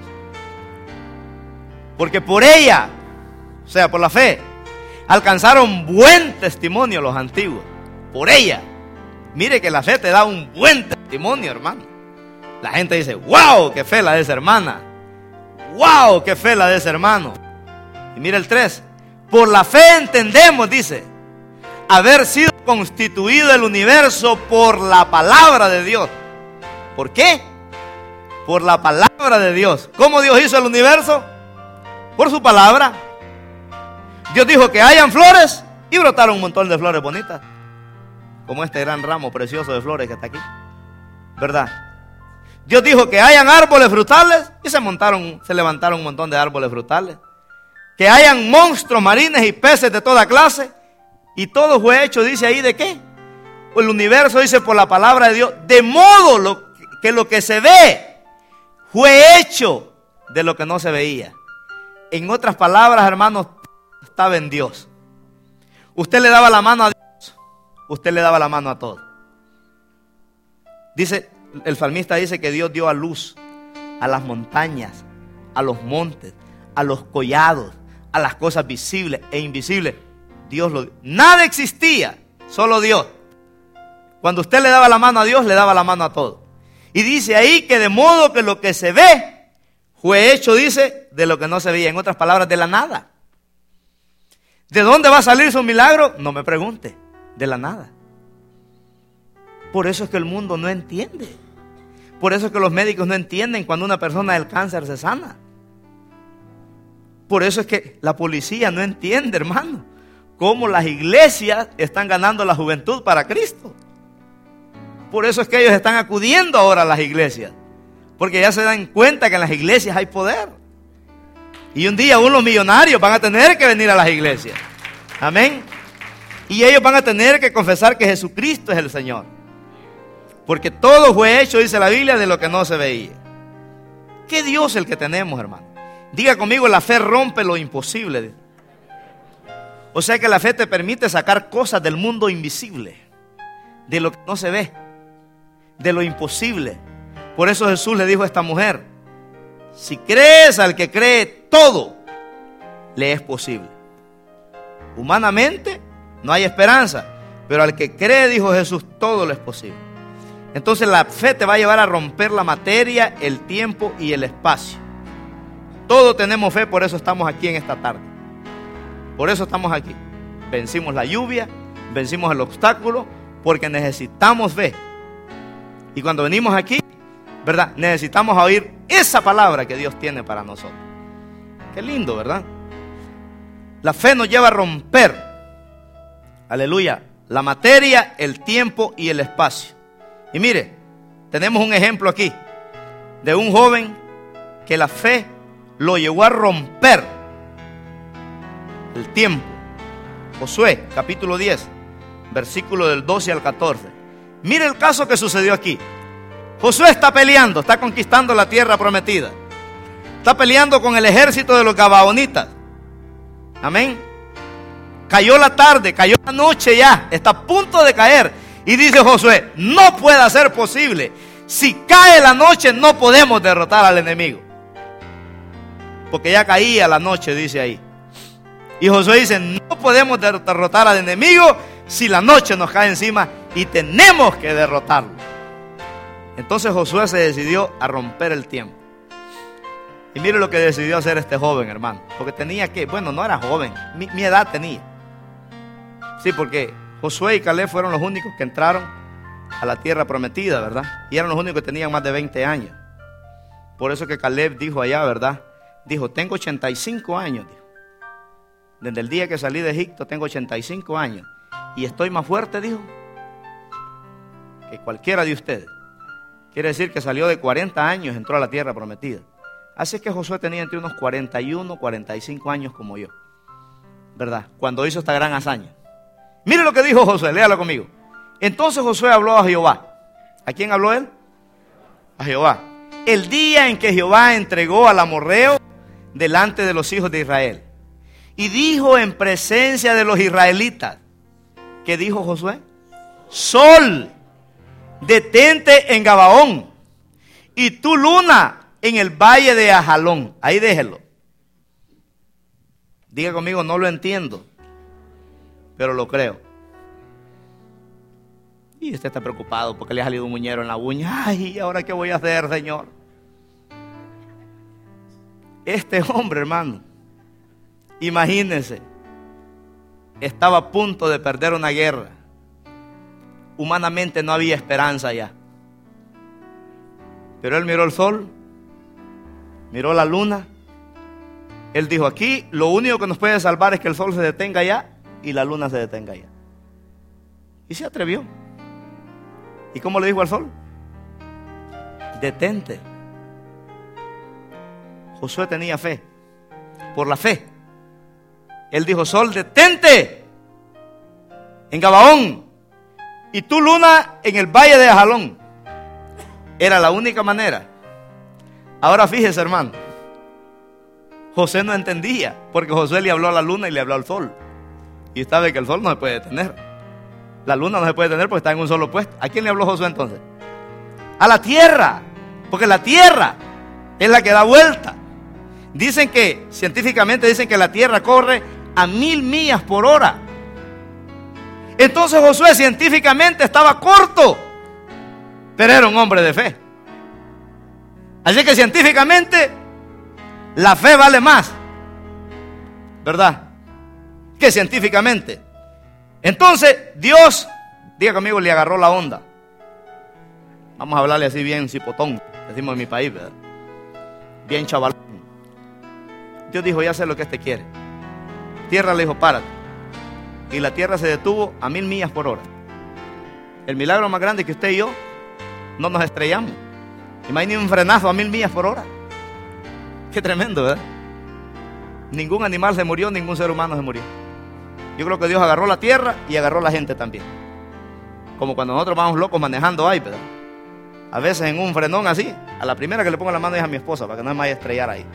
Porque por ella, o sea, por la fe, alcanzaron buen testimonio los antiguos. Por ella. Mire que la fe te da un buen testimonio, hermano. La gente dice: wow, qué fe la de esa hermana. Wow, qué fe la de ese hermano. Y mire el tres. Por la fe entendemos, dice, haber sido constituido el universo por la palabra de Dios. ¿Por qué? Por la palabra de Dios. ¿Cómo Dios hizo el universo? Por su palabra. Dios dijo que hayan flores y brotaron un montón de flores bonitas, como este gran ramo precioso de flores que está aquí, ¿verdad? Dios dijo que hayan árboles frutales y se montaron, se levantaron un montón de árboles frutales. Que hayan monstruos marines y peces de toda clase. Y todo fue hecho, dice ahí, ¿de qué? El universo, dice, por la palabra de Dios. De modo lo, que lo que se ve fue hecho de lo que no se veía. En otras palabras, hermanos, estaba en Dios. Usted le daba la mano a Dios, usted le daba la mano a todo. Dice, el salmista dice que Dios dio a luz a las montañas, a los montes, a los collados, a las cosas visibles e invisibles. Dios lo dio. Nada existía, solo Dios. Cuando usted le daba la mano a Dios, le daba la mano a todo. Y dice ahí que de modo que lo que se ve fue hecho, dice, de lo que no se veía. En otras palabras, de la nada. ¿De dónde va a salir su milagro? No me pregunte. De la nada. Por eso es que el mundo no entiende. Por eso es que los médicos no entienden cuando una persona del cáncer se sana. Por eso es que la policía no entiende, hermano, cómo las iglesias están ganando la juventud para Cristo. Por eso es que ellos están acudiendo ahora a las iglesias, porque ya se dan cuenta que en las iglesias hay poder. Y un día unos millonarios van a tener que venir a las iglesias. Amén. Y ellos van a tener que confesar que Jesucristo es el Señor. Porque todo fue hecho, dice la Biblia, de lo que no se veía. ¿Qué Dios el que tenemos, hermano? Diga conmigo, la fe rompe lo imposible. O sea que la fe te permite sacar cosas del mundo invisible, de lo que no se ve, de lo imposible. Por eso Jesús le dijo a esta mujer: si crees al que cree, todo le es posible. Humanamente no hay esperanza, pero al que cree, dijo Jesús, todo le es posible. Entonces la fe te va a llevar a romper la materia, el tiempo y el espacio. Todos tenemos fe, por eso estamos aquí en esta tarde. Por eso estamos aquí. Vencimos la lluvia, vencimos el obstáculo, porque necesitamos fe. Y cuando venimos aquí, ¿verdad? Necesitamos oír esa palabra que Dios tiene para nosotros. Qué lindo, ¿verdad? La fe nos lleva a romper, aleluya, la materia, el tiempo y el espacio. Y mire, tenemos un ejemplo aquí de un joven que la fe lo llevó a romper el tiempo. Josué, capítulo diez, versículo del doce al catorce. Mire el caso que sucedió aquí. Josué está peleando, está conquistando la tierra prometida. Está peleando con el ejército de los gabaonitas. Amén. Cayó la tarde, cayó la noche ya, está a punto de caer. Y dice Josué: no puede ser posible. Si cae la noche, no podemos derrotar al enemigo. Porque ya caía la noche, dice ahí. Y Josué dice: no podemos derrotar al enemigo si la noche nos cae encima, y tenemos que derrotarlo. Entonces Josué se decidió a romper el tiempo. Y mire lo que decidió hacer este joven, hermano. Porque tenía que, bueno, no era joven, mi, mi edad tenía. Sí, porque Josué y Caleb fueron los únicos que entraron a la tierra prometida, ¿verdad? Y eran los únicos que tenían más de veinte años. Por eso que Caleb dijo allá, ¿verdad? Dijo: tengo ochenta y cinco años, dijo. Desde el día que salí de Egipto tengo ochenta y cinco años. Y estoy más fuerte, dijo, que cualquiera de ustedes. Quiere decir que salió de cuarenta años, entró a la tierra prometida. Así que Josué tenía entre unos cuarenta y uno, cuarenta y cinco años como yo, ¿verdad? Cuando hizo esta gran hazaña. Mire lo que dijo Josué, léalo conmigo. Entonces Josué habló a Jehová. ¿A quién habló él? A Jehová. El día en que Jehová entregó al amorreo delante de los hijos de Israel. Y dijo en presencia de los israelitas. ¿Qué dijo Josué? Sol, detente en Gabaón, y tú, luna, en el valle de Ajalón. Ahí déjelo. Diga conmigo: no lo entiendo, pero lo creo. Y usted está preocupado porque le ha salido un muñero en la uña. Ay, ¿ahora qué voy a hacer, Señor? Este hombre, hermano, imagínense, estaba a punto de perder una guerra. Humanamente no había esperanza ya. Pero él miró el sol, miró la luna. Él dijo: aquí lo único que nos puede salvar es que el sol se detenga ya y la luna se detenga ya. Y se atrevió. ¿Y cómo le dijo al sol? Detente. Josué tenía fe. Por la fe él dijo: sol, detente en Gabaón, y tú, luna, en el valle de Ajalón. Era la única manera. Ahora fíjese, hermano, José no entendía, porque Josué le habló a la luna y le habló al sol. Y usted sabe que el sol no se puede detener. La luna no se puede detener porque está en un solo puesto. ¿A quién le habló Josué entonces? A la tierra, porque la tierra es la que da vuelta. Dicen que, científicamente dicen que la tierra corre a mil millas por hora. Entonces Josué científicamente estaba corto, pero era un hombre de fe. Así que científicamente La fe vale más, ¿verdad?, que científicamente. Entonces Dios, diga conmigo, le agarró la onda. Vamos a hablarle así bien cipotón, decimos en mi país, ¿verdad? Bien chavalón. Dios dijo, ya sé lo que este quiere. Tierra le dijo, párate. Y la tierra se detuvo a mil millas por hora. El milagro más grande es que usted y yo no nos estrellamos. Imagínate un frenazo a mil millas por hora. Qué tremendo, ¿verdad? Ningún animal se murió, ningún ser humano se murió. Yo creo que Dios agarró la tierra y agarró la gente también. Como cuando nosotros vamos locos manejando ahí, ¿verdad? A veces en un frenón así, a la primera que le pongo la mano es a mi esposa, para que no me vaya a estrellar ahí,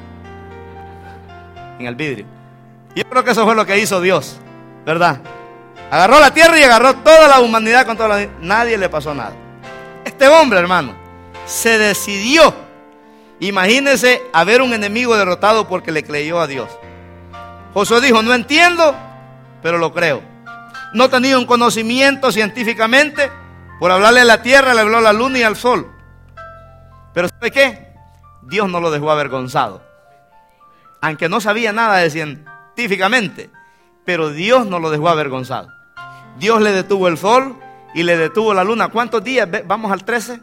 en el vidrio. Yo creo que eso fue lo que hizo Dios, ¿verdad? Agarró la tierra y agarró toda la humanidad con toda la... Nadie le pasó nada. Este hombre, hermano, se decidió. Imagínese haber un enemigo derrotado porque le creyó a Dios. Josué dijo, no entiendo, pero lo creo. No tenía un conocimiento científicamente. Por hablarle a la tierra, le habló a la luna y al sol. Pero ¿sabe qué? Dios no lo dejó avergonzado. Aunque no sabía nada de científicamente, pero Dios no lo dejó avergonzado. Dios le detuvo el sol y le detuvo la luna. ¿Cuántos días? Vamos al trece.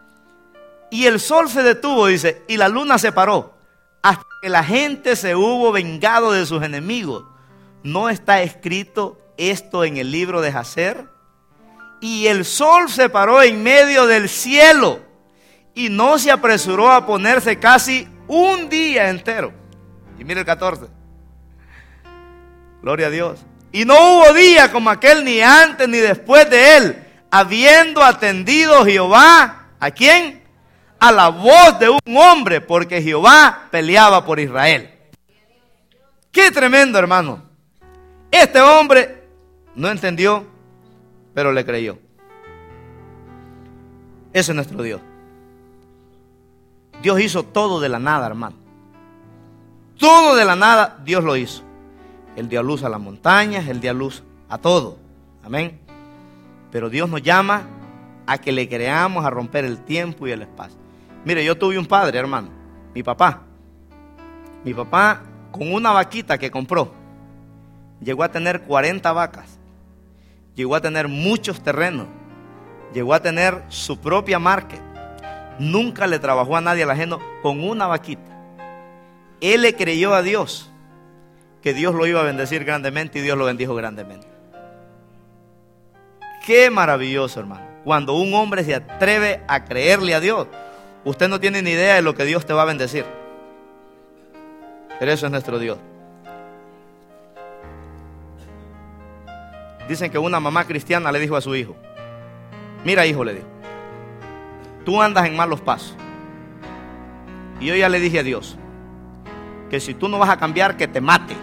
Y el sol se detuvo, dice, y la luna se paró, hasta que la gente se hubo vengado de sus enemigos. ¿No está escrito esto en el libro de Jacer? Y el sol se paró en medio del cielo y no se apresuró a ponerse casi un día entero. Y mire el catorce. Gloria a Dios. Y no hubo día como aquel, ni antes ni después de él, habiendo atendido Jehová, ¿a quién? A la voz de un hombre, porque Jehová peleaba por Israel. Qué tremendo, hermano. Este hombre no entendió, pero le creyó. Ese es nuestro Dios. Dios hizo todo de la nada, hermano. Todo de la nada Dios lo hizo. Él dio luz a las montañas, Él dio luz a todo. Amén. Pero Dios nos llama a que le creamos, a romper el tiempo y el espacio. Mire, yo tuve un padre, hermano, mi papá. Mi papá, con una vaquita que compró, llegó a tener cuarenta vacas. Llegó a tener muchos terrenos. Llegó a tener su propia marca. Nunca le trabajó a nadie al ajeno con una vaquita. Él le creyó a Dios que Dios lo iba a bendecir grandemente y Dios lo bendijo grandemente. Qué maravilloso, hermano. Cuando un hombre se atreve a creerle a Dios, usted no tiene ni idea de lo que Dios te va a bendecir. Pero eso es nuestro Dios. Dicen que una mamá cristiana le dijo a su hijo: mira, hijo, le dijo, tú andas en malos pasos. Y yo ya le dije a Dios que si tú no vas a cambiar, que te mate.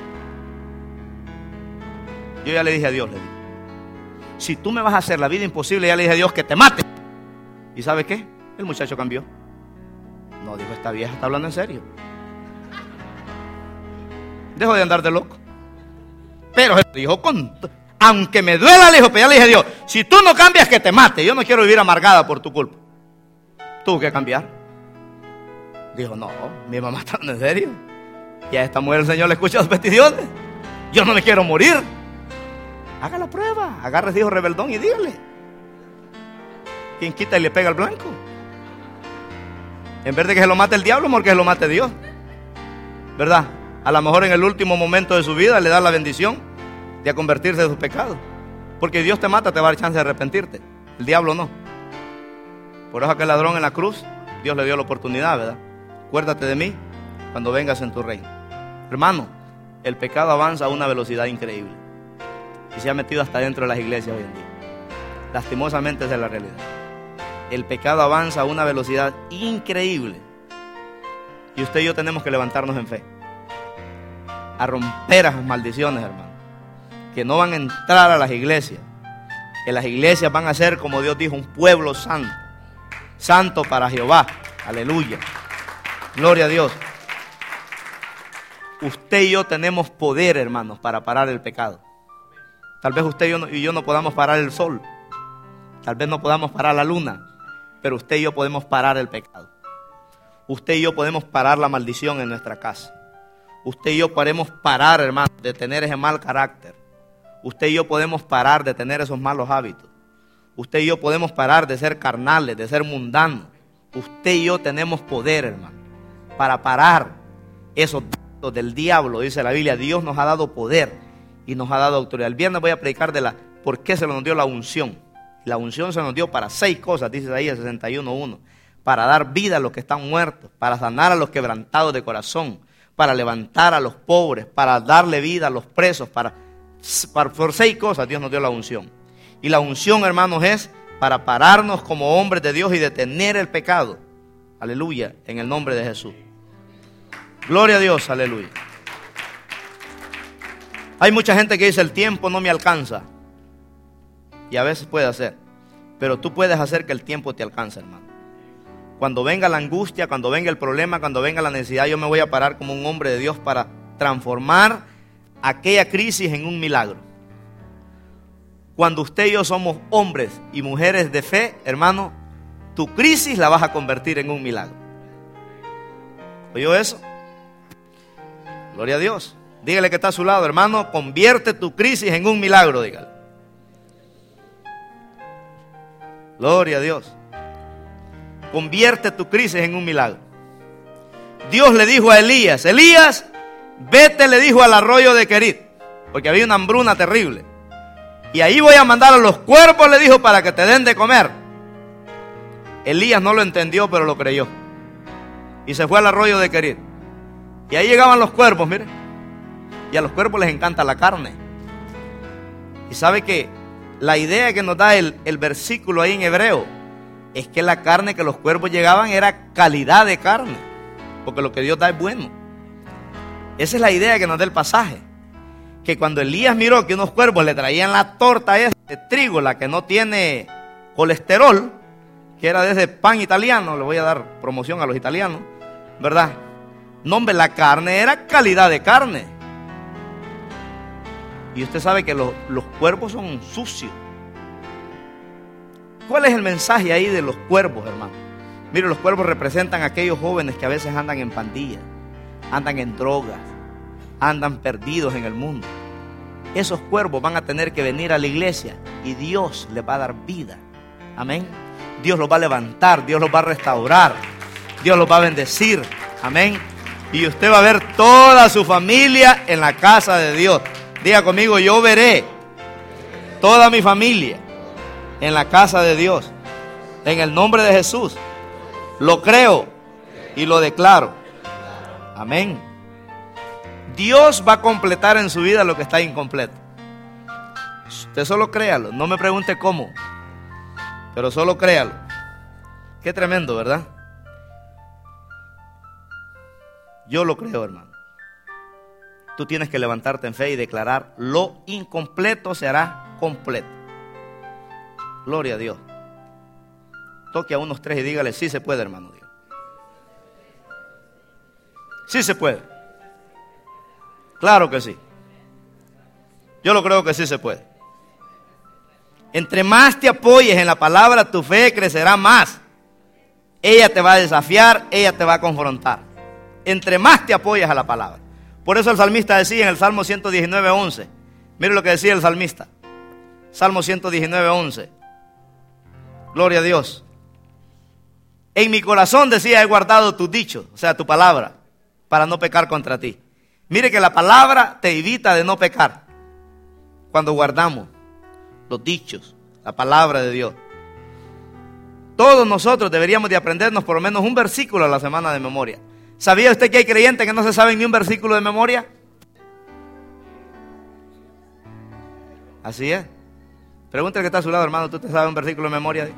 Yo ya le dije a Dios, le dije, si tú me vas a hacer la vida imposible, ya le dije a Dios que te mate. ¿Y sabe qué? El muchacho cambió. No, dijo, esta vieja está hablando en serio. Dejo de andar de loco. Pero él dijo, con, aunque me duela, le dijo, pero ya le dije a Dios, si tú no cambias, que te mate. Yo no quiero vivir amargada por tu culpa. Tuvo que cambiar. Dijo, no, mi mamá está hablando en serio. Y a esta mujer el Señor le escucha sus peticiones. Yo no me quiero morir. Haga la prueba. Agarre ese hijo rebeldón y dígale. ¿Quién quita y le pega al blanco? En vez de que se lo mate el diablo, mejor que se lo mate Dios. ¿Verdad? A lo mejor en el último momento de su vida le da la bendición de convertirse de sus pecados. Porque Dios te mata, te va a dar chance de arrepentirte. El diablo no. Por eso aquel ladrón en la cruz, Dios le dio la oportunidad, ¿verdad? Acuérdate de mí cuando vengas en tu reino. Hermano, el pecado avanza a una velocidad increíble. Y se ha metido hasta dentro de las iglesias hoy en día. Lastimosamente esa es la realidad. El pecado avanza a una velocidad increíble. Y usted y yo tenemos que levantarnos en fe. A romper esas maldiciones, hermano. Que no van a entrar a las iglesias. Que las iglesias van a ser, como Dios dijo, un pueblo santo. Santo para Jehová. Aleluya. Gloria a Dios. Usted y yo tenemos poder, hermanos, para parar el pecado. Tal vez usted y yo, no, y yo no podamos parar el sol. Tal vez no podamos parar la luna. Pero usted y yo podemos parar el pecado. Usted y yo podemos parar la maldición en nuestra casa. Usted y yo podemos parar, hermano, de tener ese mal carácter. Usted y yo podemos parar de tener esos malos hábitos. Usted y yo podemos parar de ser carnales, de ser mundanos. Usted y yo tenemos poder, hermano, para parar esos actos del diablo. Dice la Biblia, Dios nos ha dado poder y nos ha dado autoridad. El viernes voy a predicar de la por qué se nos dio la unción. La unción se nos dio para seis cosas, dice ahí el sesenta y uno uno. Para dar vida a los que están muertos, para sanar a los quebrantados de corazón, para levantar a los pobres, para darle vida a los presos, para, para por seis cosas Dios nos dio la unción. Y la unción, hermanos, es para pararnos como hombres de Dios y detener el pecado. Aleluya, en el nombre de Jesús. Gloria a Dios, aleluya. Hay mucha gente que dice, el tiempo no me alcanza. Y a veces puede hacer. Pero tú puedes hacer que el tiempo te alcance, hermano. Cuando venga la angustia, cuando venga el problema, cuando venga la necesidad, yo me voy a parar como un hombre de Dios para transformar aquella crisis en un milagro. Cuando usted y yo somos hombres y mujeres de fe, hermano, tu crisis la vas a convertir en un milagro. ¿Oyó eso? Gloria a Dios. Dígale que está a su lado, hermano, convierte tu crisis en un milagro, dígale. Gloria a Dios. Convierte tu crisis en un milagro. Dios le dijo a Elías, Elías, vete, le dijo al arroyo de Querit, porque había una hambruna terrible. Y ahí voy a mandar a los cuervos, le dijo, para que te den de comer. Elías no lo entendió, pero lo creyó. Y se fue al arroyo de Querit. Y ahí llegaban los cuervos, mire. Y a los cuervos les encanta la carne. Y sabe que la idea que nos da el, el versículo ahí en hebreo es que la carne que los cuervos llegaban era calidad de carne, porque lo que Dios da es bueno. Esa es la idea que nos da el pasaje. Que cuando Elías miró que unos cuervos le traían la torta esa de trigo, la que no tiene colesterol, que era de ese pan italiano, le voy a dar promoción a los italianos, ¿verdad? No, hombre, la carne era calidad de carne. Y usted sabe que los, los cuervos son sucios. ¿Cuál es el mensaje ahí de los cuervos, hermano? Mire, los cuervos representan a aquellos jóvenes que a veces andan en pandillas, andan en drogas, andan perdidos en el mundo. Esos cuervos van a tener que venir a la iglesia y Dios les va a dar vida. Amén. Dios los va a levantar, Dios los va a restaurar, Dios los va a bendecir. Amén. Y usted va a ver toda su familia en la casa de Dios. Diga conmigo, yo veré toda mi familia en la casa de Dios. En el nombre de Jesús. Lo creo y lo declaro. Amén. Dios va a completar en su vida lo que está incompleto. Usted solo créalo. No me pregunte cómo, pero solo créalo. Qué tremendo, ¿verdad? Yo lo creo, hermano. Tú tienes que levantarte en fe y declarar: lo incompleto se hará completo. Gloria a Dios. Toque a unos tres y dígale: sí se puede, hermano. Sí se puede. Claro que sí. Yo lo creo que sí se puede. Entre más te apoyes en la palabra, tu fe crecerá más. Ella te va a desafiar, ella te va a confrontar. Entre más te apoyas a la palabra. Por eso el salmista decía en el Salmo ciento diecinueve, once. Mire lo que decía el salmista. Salmo ciento diecinueve, once. Gloria a Dios. En mi corazón, decía, he guardado tus dichos, o sea, tu palabra, para no pecar contra ti. Mire que la palabra te evita de no pecar. Cuando guardamos los dichos, la palabra de Dios. Todos nosotros deberíamos de aprendernos por lo menos un versículo a la semana de memoria. ¿Sabía usted que hay creyentes que no se saben ni un versículo de memoria? Así es. Pregúntale que está a su lado, hermano, ¿tú te sabes un versículo de memoria?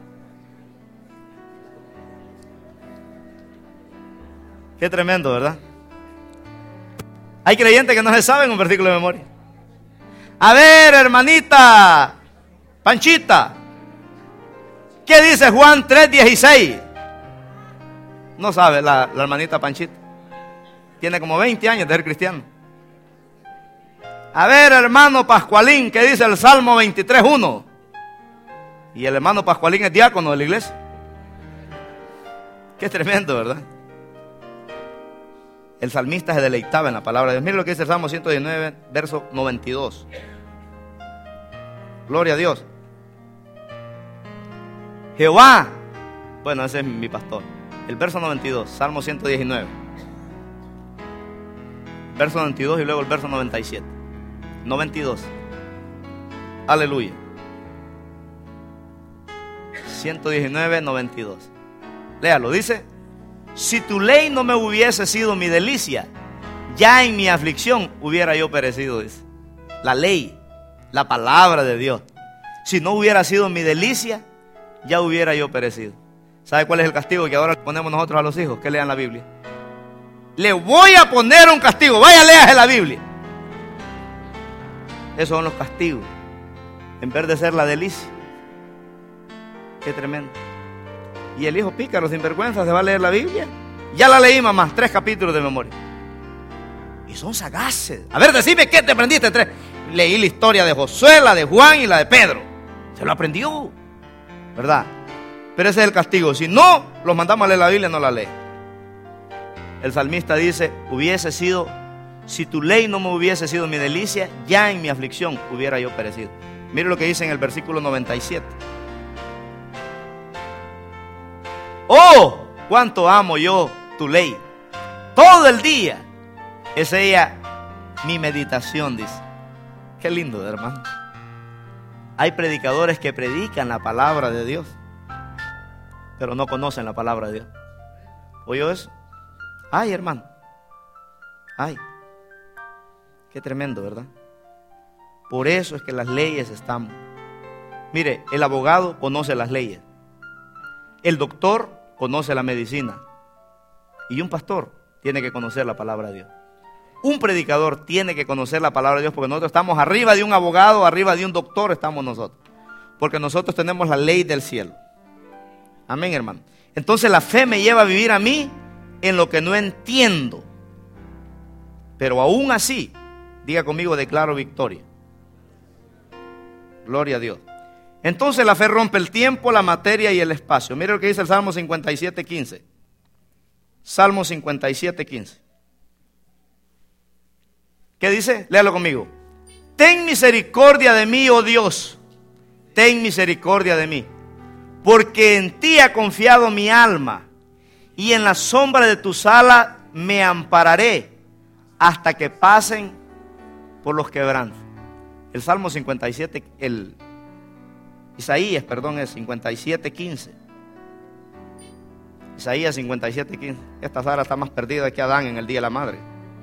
Qué tremendo, ¿verdad? Hay creyentes que no se saben un versículo de memoria. A ver, hermanita Panchita, ¿qué dice Juan tres dieciséis? No sabe la, la hermanita Panchita. Tiene como veinte años de ser cristiano. A ver, hermano Pascualín, ¿qué dice el Salmo veintitrés uno? Y el hermano Pascualín es diácono de la iglesia. Qué tremendo, ¿verdad? El salmista se deleitaba en la palabra de Dios. Mire lo que dice el Salmo ciento diecinueve, verso noventa y dos. Gloria a Dios. Jehová, bueno, ese es mi pastor. El verso noventa y dos, Salmo ciento diecinueve. Verso noventa y dos y luego el verso noventa y siete. noventa y dos. Aleluya. ciento diecinueve, noventa y dos. Léalo, dice: si tu ley no me hubiese sido mi delicia, ya en mi aflicción hubiera yo perecido, dice. La ley, la palabra de Dios, si no hubiera sido mi delicia, ya hubiera yo perecido. ¿Sabe cuál es el castigo que ahora le ponemos nosotros a los hijos? Que lean la Biblia. Le voy a poner un castigo, vaya, léase la Biblia. Esos son los castigos, en vez de ser la delicia. Qué tremendo. Y el hijo pícaro, sin vergüenza, se va a leer la Biblia. Ya la leí, mamá, tres capítulos de memoria. Y son sagaces. A ver, decime qué te aprendiste tres. Leí la historia de Josué, la de Juan y la de Pedro. Se lo aprendió, ¿verdad? Pero ese es el castigo. Si no los mandamos a leer la Biblia, no la lee. El salmista dice: hubiese sido, si tu ley no me hubiese sido mi delicia, ya en mi aflicción hubiera yo perecido. Mire lo que dice en el versículo noventa y siete. Oh, cuánto amo yo tu ley. Todo el día es ella mi meditación, dice. Qué lindo, hermano. Hay predicadores que predican la palabra de Dios, pero no conocen la palabra de Dios. ¿Oyó eso? Ay, hermano. Ay. Qué tremendo, ¿verdad? Por eso es que las leyes están. Mire, el abogado conoce las leyes. El doctor conoce la medicina. Y un pastor tiene que conocer la palabra de Dios. Un predicador tiene que conocer la palabra de Dios, porque nosotros estamos arriba de un abogado, arriba de un doctor estamos nosotros. Porque nosotros tenemos la ley del cielo. Amén, hermano. Entonces la fe me lleva a vivir a mí en lo que no entiendo. Pero aún así, diga conmigo, declaro victoria. Gloria a Dios. Entonces la fe rompe el tiempo, la materia y el espacio. Mire lo que dice el Salmo cincuenta y siete, quince. Salmo cincuenta y siete, quince. ¿Qué dice? Léalo conmigo. Ten misericordia de mí, oh Dios. Ten misericordia de mí. Porque en ti ha confiado mi alma. Y en la sombra de tus alas me ampararé hasta que pasen por los quebrantos. El Salmo cincuenta y siete, el Isaías, perdón, es cincuenta y siete, quince. Isaías cincuenta y siete, quince. Esta Sara está más perdida que Adán en el día de la madre.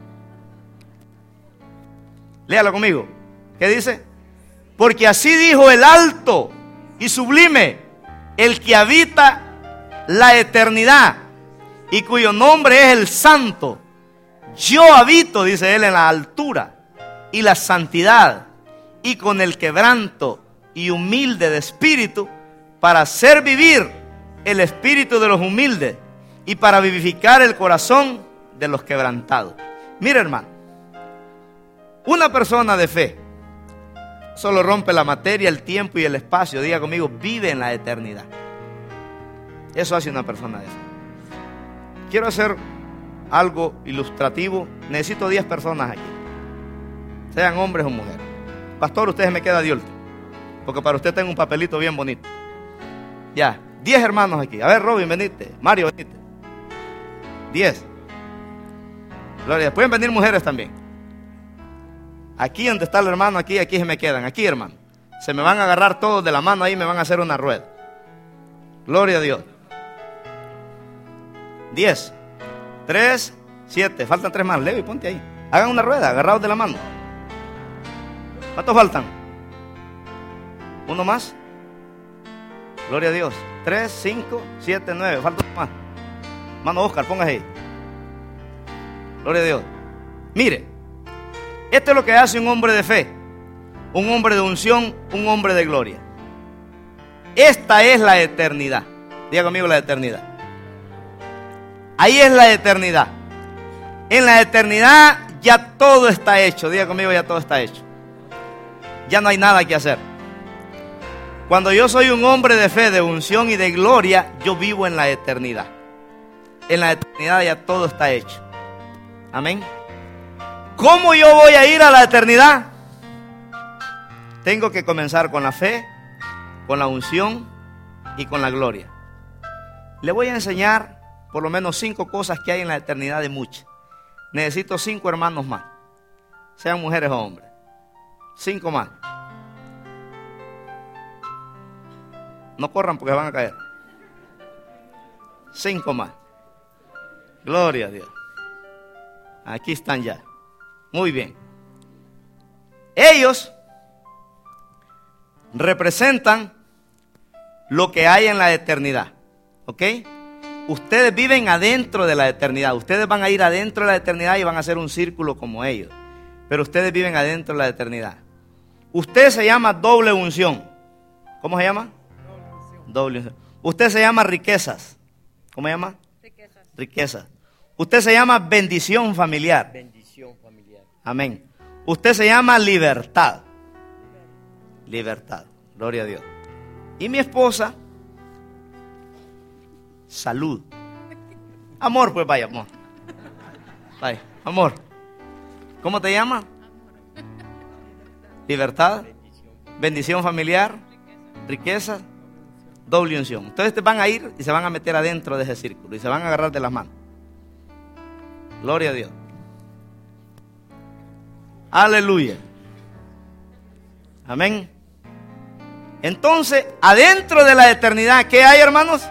Léalo conmigo. ¿Qué dice? Porque así dijo el alto y sublime, el que habita la eternidad y cuyo nombre es el Santo. Yo habito, dice él, en la altura y la santidad, y con el quebranto y humilde de espíritu, para hacer vivir el espíritu de los humildes y para vivificar el corazón de los quebrantados. Mira, hermano, una persona de fe solo rompe la materia, el tiempo y el espacio. Diga conmigo, vive en la eternidad. Eso hace una persona de fe. Quiero hacer algo ilustrativo. Necesito diez personas aquí, sean hombres o mujeres. Pastor, usted me queda de último, porque para usted tengo un papelito bien bonito. Ya, diez hermanos aquí. A ver, Robin, venite. Mario, venite. Diez. Gloria. Pueden venir mujeres también. Aquí donde está el hermano, aquí, aquí se me quedan. Aquí, hermano. Se me van a agarrar todos de la mano ahí y me van a hacer una rueda. Gloria a Dios. Diez. Tres, siete. Faltan tres más. Levi, ponte ahí. Hagan una rueda, agarrados de la mano. ¿Cuántos faltan? ¿Uno más? Gloria a Dios. Tres, cinco, siete, nueve. Falta uno más. Mano Oscar, póngase ahí. Gloria a Dios. Mire, esto es lo que hace un hombre de fe, un hombre de unción, un hombre de gloria. Esta es la eternidad. Diga conmigo, la eternidad. Ahí es la eternidad. En la eternidad ya todo está hecho. Diga conmigo, ya todo está hecho. Ya no hay nada que hacer. Cuando yo soy un hombre de fe, de unción y de gloria, yo vivo en la eternidad. En la eternidad ya todo está hecho. Amén. ¿Cómo yo voy a ir a la eternidad? Tengo que comenzar con la fe, con la unción y con la gloria. Le voy a enseñar por lo menos cinco cosas que hay en la eternidad de muchas. Necesito cinco hermanos más, sean mujeres o hombres. Cinco más. No corran porque van a caer. Cinco más. Gloria a Dios. Aquí están ya. Muy bien. Ellos representan lo que hay en la eternidad. ¿Ok? Ustedes viven adentro de la eternidad. Ustedes van a ir adentro de la eternidad y van a hacer un círculo como ellos. Pero ustedes viven adentro de la eternidad. Usted se llama doble unción. ¿Cómo se llama? Doble unción. Doble unción. Usted se llama riquezas. ¿Cómo se llama? Riquezas. Riquezas. Usted se llama bendición familiar. Bendición familiar. Amén. Usted se llama libertad. Libertad. Gloria a Dios. Y mi esposa, salud. Amor, pues vaya, amor. Vaya, amor. ¿Cómo te llamas? Libertad. Bendición familiar. Riqueza. Doble unción. Entonces te van a ir y se van a meter adentro de ese círculo y se van a agarrar de las manos. Gloria a Dios. Aleluya. Amén. Entonces, adentro de la eternidad, ¿qué hay, hermanos?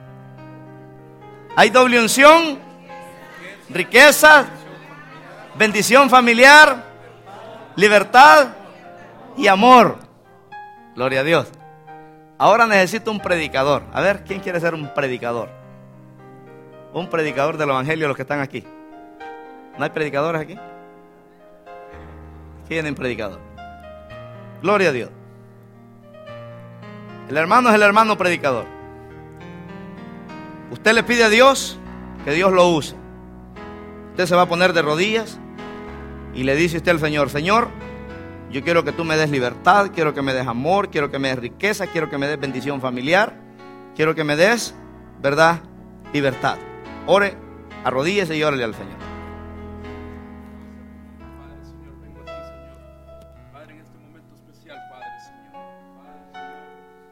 Hay doble unción, riqueza, bendición familiar, libertad y amor. Gloria a Dios. Ahora necesito un predicador. A ver, ¿quién quiere ser un predicador? Un predicador del evangelio, los que están aquí. ¿No hay predicadores aquí? ¿Quién es predicador? Gloria a Dios. El hermano es el hermano predicador. Usted le pide a Dios que Dios lo use. Usted se va a poner de rodillas y le dice usted al Señor: Señor, yo quiero que tú me des libertad, quiero que me des amor, quiero que me des riqueza, quiero que me des bendición familiar, quiero que me des, ¿verdad?, libertad. Ore, arrodíllese y órale al Señor. Padre, Señor, vengo a ti, Señor. Padre, en este momento especial, Padre, Señor. Padre, Señor.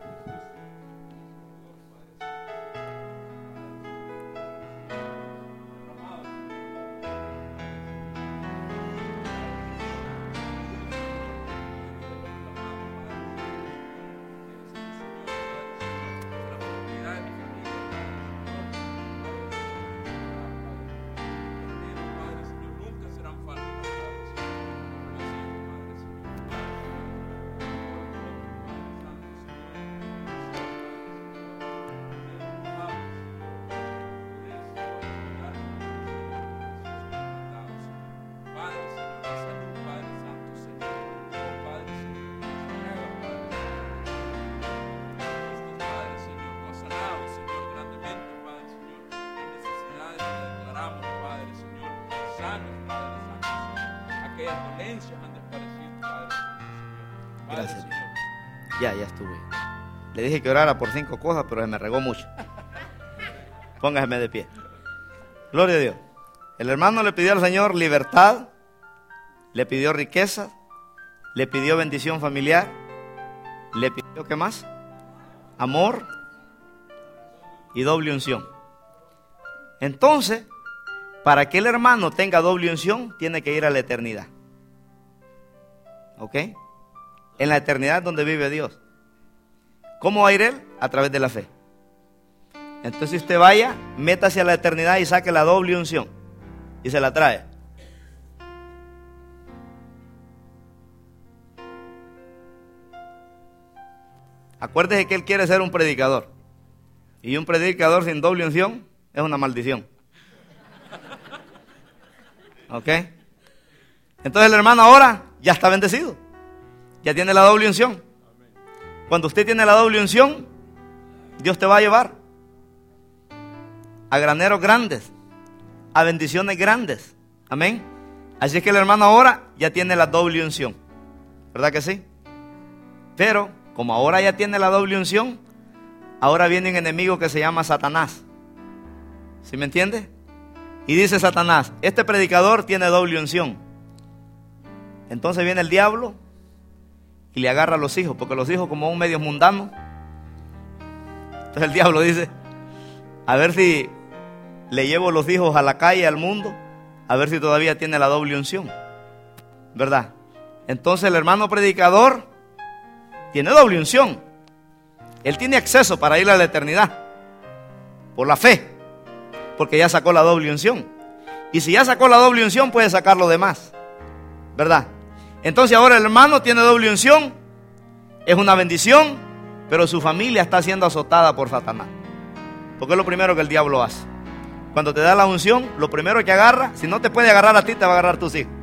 Gracias. Ya, ya estuve. Le dije que orara por cinco cosas, pero se me regó mucho. Póngaseme de pie. Gloria a Dios. El hermano le pidió al Señor libertad, le pidió riqueza, le pidió bendición familiar, le pidió, ¿qué más? Amor y doble unción. Entonces, para que el hermano tenga doble unción, tiene que ir a la eternidad. ¿Ok? En la eternidad donde vive Dios. ¿Cómo va a ir él? A través de la fe. Entonces usted vaya, métase a la eternidad y saque la doble unción y se la trae. Acuérdese que él quiere ser un predicador. Y un predicador sin doble unción es una maldición. ¿Ok? Entonces el hermano ahora ya está bendecido. Ya tiene la doble unción. Cuando usted tiene la doble unción, Dios te va a llevar a graneros grandes, a bendiciones grandes. Amén. Así es que el hermano ahora ya tiene la doble unción. ¿Verdad que sí? Pero como ahora ya tiene la doble unción, ahora viene un enemigo que se llama Satanás. ¿Sí me entiende? Y dice Satanás, este predicador tiene doble unción. Entonces viene el diablo y le agarra a los hijos, porque los hijos como un medio mundano. Entonces el diablo dice, a ver si le llevo los hijos a la calle, al mundo, a ver si todavía tiene la doble unción, ¿verdad? Entonces el hermano predicador tiene doble unción. Él tiene acceso para ir a la eternidad por la fe, porque ya sacó la doble unción. Y si ya sacó la doble unción, puede sacar lo demás, ¿verdad? Entonces ahora el hermano tiene doble unción, es una bendición, pero su familia está siendo azotada por Satanás, porque es lo primero que el diablo hace. Cuando te da la unción, lo primero que agarra, si no te puede agarrar a ti, te va a agarrar a tus hijos.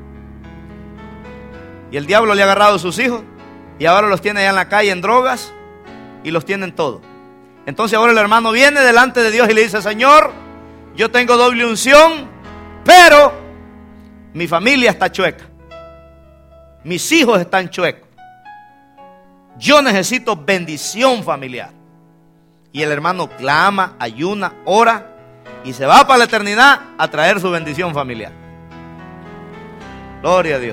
Y el diablo le ha agarrado a sus hijos y ahora los tiene allá en la calle en drogas y los tienen todo. Entonces ahora el hermano viene delante de Dios y le dice, Señor, yo tengo doble unción, pero mi familia está chueca, mis hijos están chuecos, yo necesito bendición familiar. Y el hermano clama, ayuna, ora y se va para la eternidad a traer su bendición familiar. Gloria a Dios.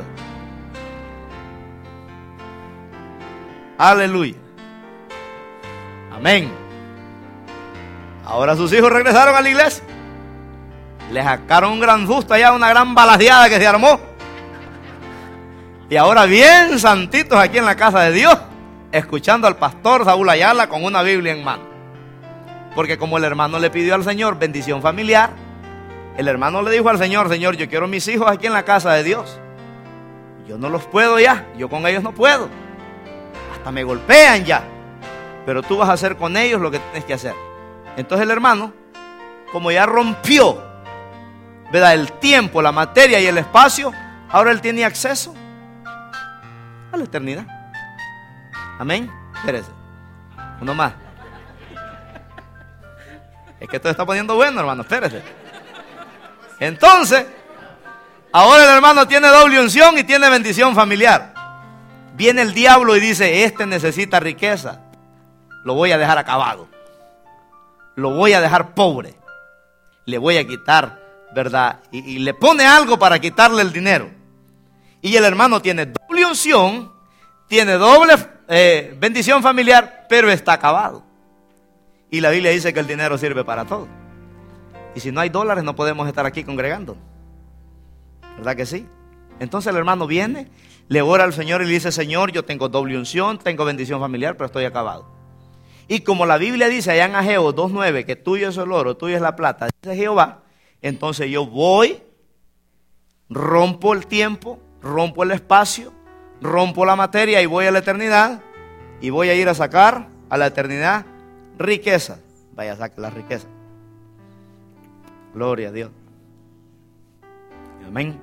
Aleluya. Amén. Ahora sus hijos regresaron a la iglesia. Le sacaron un gran susto allá, una gran baladeada que se armó. Y ahora bien santitos aquí en la casa de Dios, escuchando al pastor Saúl Ayala con una Biblia en mano. Porque como el hermano le pidió al Señor bendición familiar, el hermano le dijo al Señor, Señor, yo quiero mis hijos aquí en la casa de Dios. Yo no los puedo ya, yo con ellos no puedo. Hasta me golpean ya. Pero tú vas a hacer con ellos lo que tienes que hacer. Entonces el hermano, como ya rompió, ¿verdad?, el tiempo, la materia y el espacio, ahora él tiene acceso a la eternidad. Amén. Espérese. Uno más. Es que esto está poniendo bueno, hermano. Espérese. Entonces, ahora el hermano tiene doble unción y tiene bendición familiar. Viene el diablo y dice, este necesita riqueza. Lo voy a dejar acabado. Lo voy a dejar pobre. Le voy a quitar, ¿verdad? Y, y le pone algo para quitarle el dinero. Y el hermano tiene doble unción, tiene doble eh, bendición familiar, pero está acabado. Y la Biblia dice que el dinero sirve para todo. Y si no hay dólares no podemos estar aquí congregando, ¿verdad que sí? Entonces el hermano viene, le ora al Señor y le dice, Señor, yo tengo doble unción, tengo bendición familiar, pero estoy acabado. Y como la Biblia dice allá en Ageo dos nueve, que tuyo es el oro, tuyo es la plata, dice Jehová, entonces yo voy, rompo el tiempo, rompo el espacio, rompo la materia y voy a la eternidad, y voy a ir a sacar a la eternidad riqueza. Vaya, a sacar la riqueza. Gloria a Dios. Amén.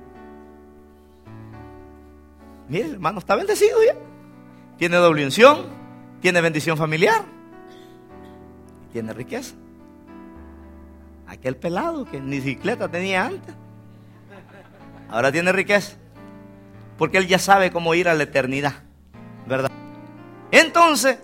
Mire, hermano, está bendecido ya. Tiene doble unción, tiene bendición familiar, tiene riqueza. Aquel pelado que ni bicicleta tenía antes, ahora tiene riqueza, porque él ya sabe cómo ir a la eternidad, ¿verdad? Entonces,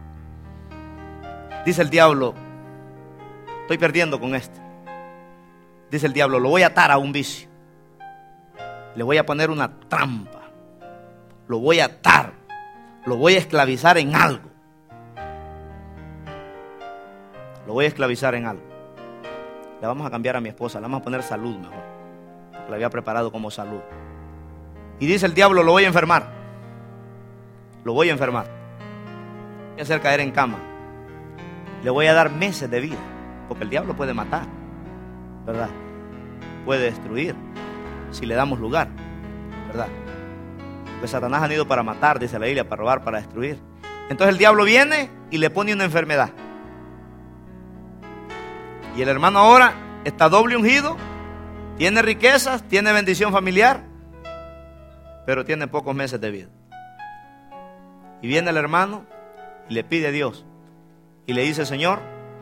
dice el diablo, estoy perdiendo con este. Dice el diablo, lo voy a atar a un vicio. Le voy a poner una trampa. Lo voy a atar. Lo voy a esclavizar en algo. Lo voy a esclavizar en algo. Le vamos a cambiar a mi esposa, le vamos a poner salud mejor. Porque la había preparado como salud. Y dice el diablo, lo voy a enfermar. Lo voy a enfermar. Lo voy a hacer caer en cama. Le voy a dar meses de vida. Porque el diablo puede matar, ¿verdad? Puede destruir si le damos lugar, ¿verdad? Porque Satanás ha ido para matar, dice la Biblia, para robar, para destruir. Entonces el diablo viene y le pone una enfermedad. Y el hermano ahora está doble ungido, tiene riquezas, tiene bendición familiar, pero tiene pocos meses de vida. Y viene el hermano y le pide a Dios y le dice, Señor,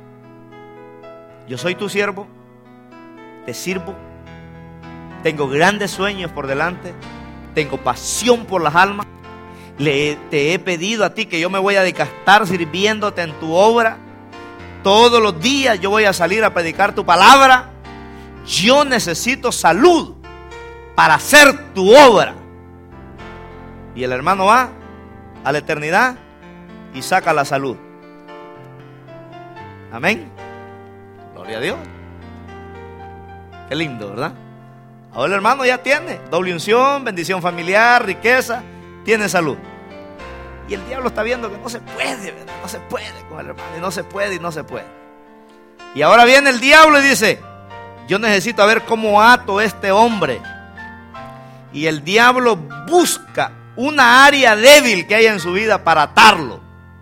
yo soy tu siervo, te sirvo, tengo grandes sueños por delante, tengo pasión por las almas, le, te he pedido a ti que yo me voy a dedicar sirviéndote en tu obra. Todos los días yo voy a salir a predicar tu palabra. yo necesito salud para hacer tu obra. Y el hermano va a la eternidad y saca la salud. Amén. Gloria a Dios. Qué lindo, ¿verdad? Ahora el hermano ya tiene doble unción, bendición familiar, riqueza, tiene salud. Y el diablo está viendo que no se puede, ¿verdad? No se puede con el hermano, y no se puede, y no se puede. Y ahora viene el diablo y dice, yo necesito ver cómo ato a este hombre. Y el diablo busca una área débil que haya en su vida para atarlo.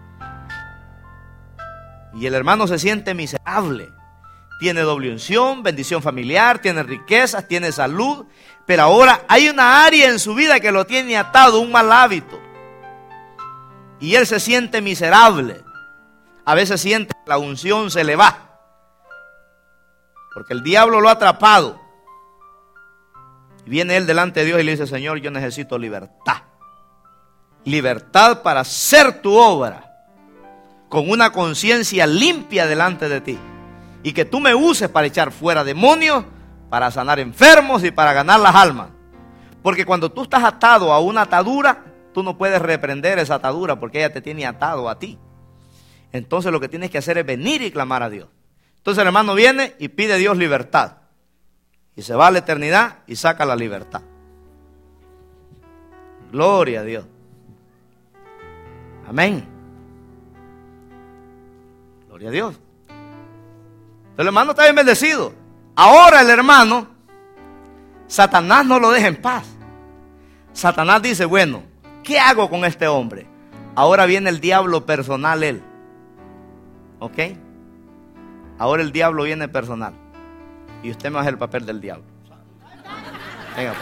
Y el hermano se siente miserable. Tiene doble unción, bendición familiar, tiene riquezas, tiene salud. Pero ahora hay una área en su vida que lo tiene atado, un mal hábito. Y él se siente miserable. A veces siente que la unción se le va. Porque el diablo lo ha atrapado. Y viene él delante de Dios y le dice, Señor, yo necesito libertad. Libertad para hacer tu obra. Con una conciencia limpia delante de ti. Y que tú me uses para echar fuera demonios, para sanar enfermos y para ganar las almas. Porque cuando tú estás atado a una atadura, tú no puedes reprender esa atadura porque ella te tiene atado a ti. Entonces lo que tienes que hacer es venir y clamar a Dios. Entonces el hermano viene y pide a Dios libertad. Y se va a la eternidad y saca la libertad. Gloria a Dios. Amén. Gloria a Dios. El hermano está bien bendecido. Ahora el hermano, Satanás no lo deja en paz. Satanás dice, bueno, ¿qué hago con este hombre? Ahora viene el diablo personal él. ¿Ok? Ahora el diablo viene personal. Y usted me hace el papel del diablo. Venga.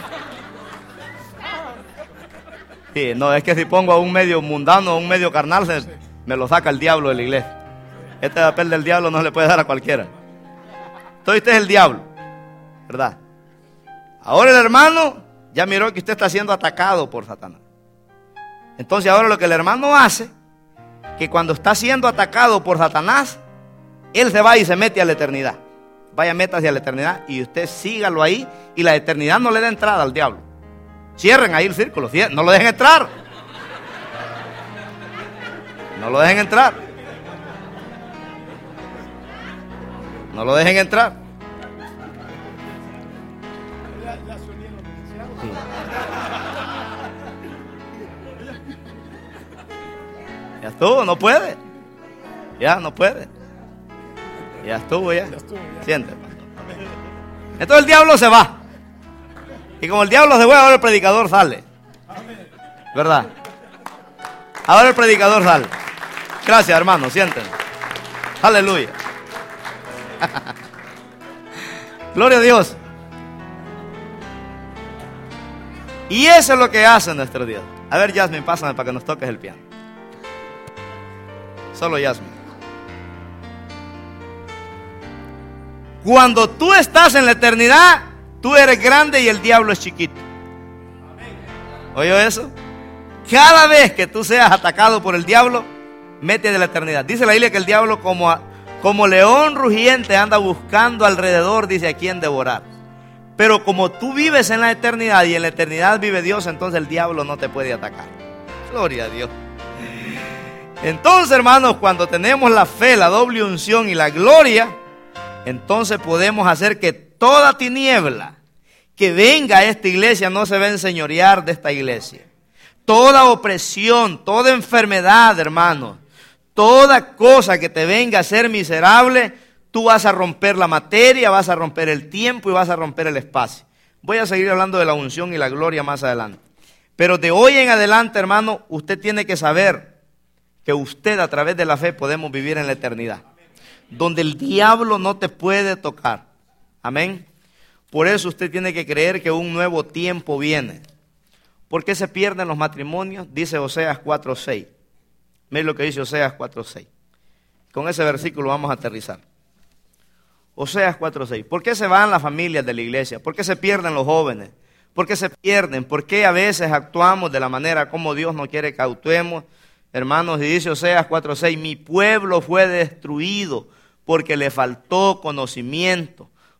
Sí, no, es que si pongo a un medio mundano, a un medio carnal, se, me lo saca el diablo de la iglesia. Este papel del diablo no se le puede dar a cualquiera. Entonces usted es el diablo, ¿verdad? Ahora el hermano ya miró que usted está siendo atacado por Satanás. Entonces ahora lo que el hermano hace, que cuando está siendo atacado por Satanás, él se va y se mete a la eternidad. Vaya, métase a la eternidad y usted sígalo ahí y la eternidad no le da entrada al diablo. Cierren ahí el círculo, cierren, no lo dejen entrar. No lo dejen entrar. No lo dejen entrar. Sí. Ya estuvo, no puede. Ya no puede. Ya estuvo, ya. Siente. Entonces el diablo se va. Y como el diablo se va, ahora el predicador sale. ¿Verdad? Ahora el predicador sale. Gracias, hermano, siéntense. Aleluya. Gloria a Dios. Y eso es lo que hace nuestro Dios. A ver, Yasmin, pásame para que nos toques el piano. Solo Yasmin. Cuando tú estás en la eternidad, tú eres grande y el diablo es chiquito. ¿Oyó eso? Cada vez que tú seas atacado por el diablo, mete de la eternidad. Dice la Biblia que el diablo como, a, como león rugiente anda buscando alrededor, dice, a quién devorar. Pero como tú vives en la eternidad y en la eternidad vive Dios, entonces el diablo no te puede atacar. Gloria a Dios. Entonces, hermanos, cuando tenemos la fe, la doble unción y la gloria, entonces podemos hacer que toda tiniebla que venga a esta iglesia no se va a enseñorear de esta iglesia. Toda opresión, toda enfermedad, hermanos, toda cosa que te venga a ser miserable, tú vas a romper la materia, vas a romper el tiempo y vas a romper el espacio. Voy a seguir hablando de la unción y la gloria más adelante. Pero de hoy en adelante, hermano, usted tiene que saber que usted a través de la fe podemos vivir en la eternidad, donde el diablo no te puede tocar. Amén. Por eso usted tiene que creer que un nuevo tiempo viene. ¿Por qué se pierden los matrimonios? Dice Oseas cuatro seis. Miren lo que dice Oseas cuatro seis. Con ese versículo vamos a aterrizar. Oseas cuatro seis. ¿Por qué se van las familias de la iglesia? ¿Por qué se pierden los jóvenes? ¿Por qué se pierden? ¿Por qué a veces actuamos de la manera como Dios no quiere que actuemos? Hermanos, y dice Oseas cuatro seis, mi pueblo fue destruido porque le faltó conocimiento,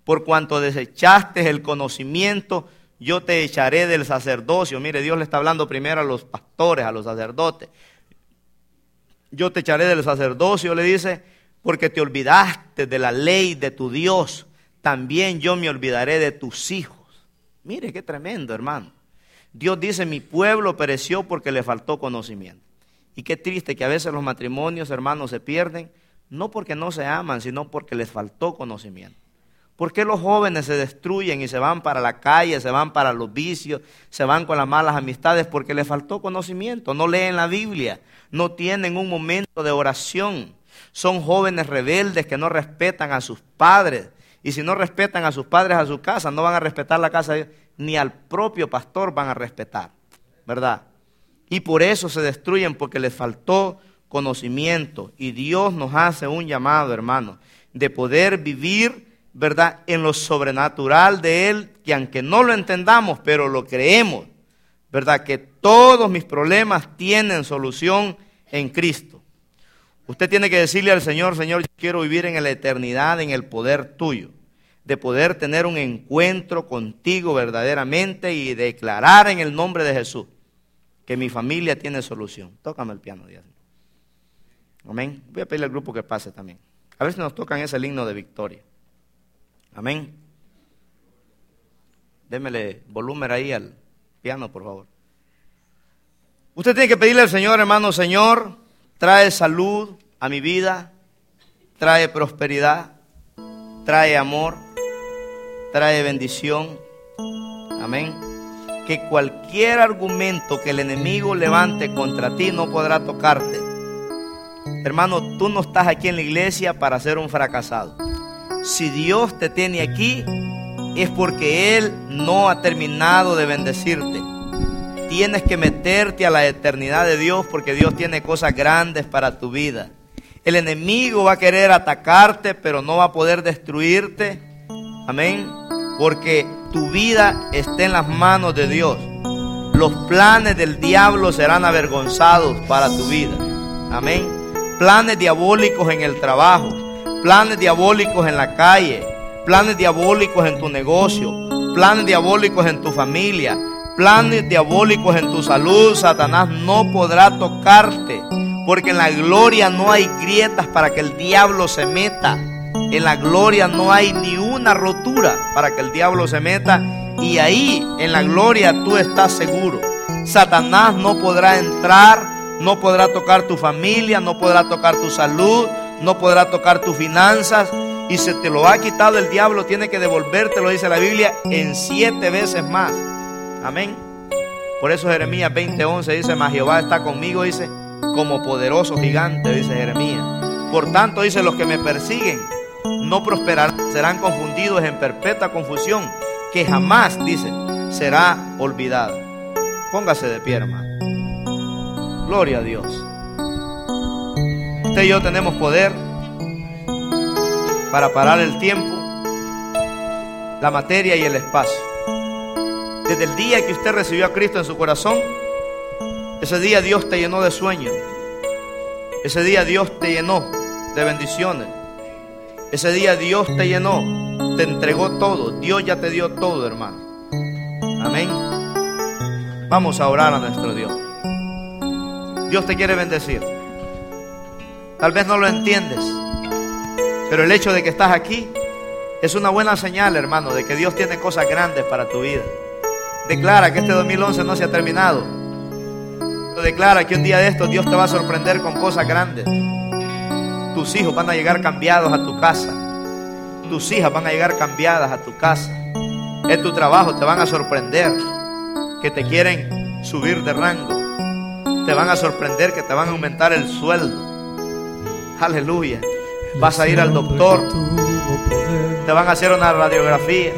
por cuanto desechaste el conocimiento, yo te echaré del sacerdocio. Mire, Dios le está hablando primero a los pastores, a los sacerdotes. Yo te echaré del sacerdocio, le dice, porque te olvidaste de la ley de tu Dios. También yo me olvidaré de tus hijos. Mire qué tremendo, hermano. Dios dice, mi pueblo pereció porque le faltó conocimiento. Y qué triste que a veces los matrimonios, hermanos, se pierden, no porque no se aman, sino porque les faltó conocimiento. ¿Por qué los jóvenes se destruyen y se van para la calle, se van para los vicios, se van con las malas amistades? Porque les faltó conocimiento, no leen la Biblia, no tienen un momento de oración. Son jóvenes rebeldes que no respetan a sus padres. Y si no respetan a sus padres, a su casa, no van a respetar la casa de Dios, ni al propio pastor van a respetar, ¿verdad? Y por eso se destruyen, porque les faltó conocimiento. Y Dios nos hace un llamado, hermano, de poder vivir, ¿verdad?, en lo sobrenatural de Él, que aunque no lo entendamos, pero lo creemos, ¿verdad?, que todos mis problemas tienen solución en Cristo. Usted tiene que decirle al Señor, Señor, yo quiero vivir en la eternidad, en el poder tuyo, de poder tener un encuentro contigo verdaderamente y declarar en el nombre de Jesús que mi familia tiene solución. Tócame el piano, Dios. Amén. Voy a pedirle al grupo que pase también. A ver si nos tocan ese himno de victoria. Amén. Démele volumen ahí al piano, por favor. Usted tiene que pedirle al Señor, hermano, Señor, trae salud a mi vida, trae prosperidad, trae amor, trae bendición. Amén. Que cualquier argumento que el enemigo levante contra ti no podrá tocarte. Hermano, tú no estás aquí en la iglesia para ser un fracasado. Si Dios te tiene aquí, es porque Él no ha terminado de bendecirte. Tienes que meterte a la eternidad de Dios, porque Dios tiene cosas grandes para tu vida. El enemigo va a querer atacarte, pero no va a poder destruirte. Amén. Porque tu vida está en las manos de Dios. Los planes del diablo serán avergonzados para tu vida. Amén. Planes diabólicos en el trabajo, planes diabólicos en la calle, planes diabólicos en tu negocio, planes diabólicos en tu familia, planes diabólicos en tu salud. Satanás no podrá tocarte, porque en la gloria no hay grietas para que el diablo se meta. En la gloria no hay ni una rotura para que el diablo se meta. Y ahí en la gloria tú estás seguro. Satanás no podrá entrar, no podrá tocar tu familia, no podrá tocar tu salud, no podrá tocar tus finanzas. Y se te lo ha quitado el diablo, tiene que devolvértelo, dice la Biblia, en siete veces más. Amén. Por eso Jeremías veinte once dice, mas Jehová está conmigo, dice, como poderoso gigante, dice Jeremías. Por tanto, dice, los que me persiguen no prosperarán, serán confundidos en perpetua confusión, que jamás, dice, será olvidada. Póngase de pie, hermano. Gloria a Dios. Usted y yo tenemos poder para parar el tiempo, la materia y el espacio. Desde el día que usted recibió a Cristo en su corazón, ese día Dios te llenó de sueños. Ese día Dios te llenó de bendiciones. Ese día Dios te llenó, te entregó todo. Dios ya te dio todo, hermano. Amén. Vamos a orar a nuestro Dios. Dios te quiere bendecir. Tal vez no lo entiendes, pero el hecho de que estás aquí es una buena señal, hermano, de que Dios tiene cosas grandes para tu vida. Declara que este dos mil once no se ha terminado. Declara que un día de estos Dios te va a sorprender con cosas grandes. Tus hijos van a llegar cambiados a tu casa. Tus hijas van a llegar cambiadas a tu casa. En tu trabajo te van a sorprender que te quieren subir de rango. Te van a sorprender que te van a aumentar el sueldo. Aleluya. Vas a ir al doctor, te van a hacer una radiografía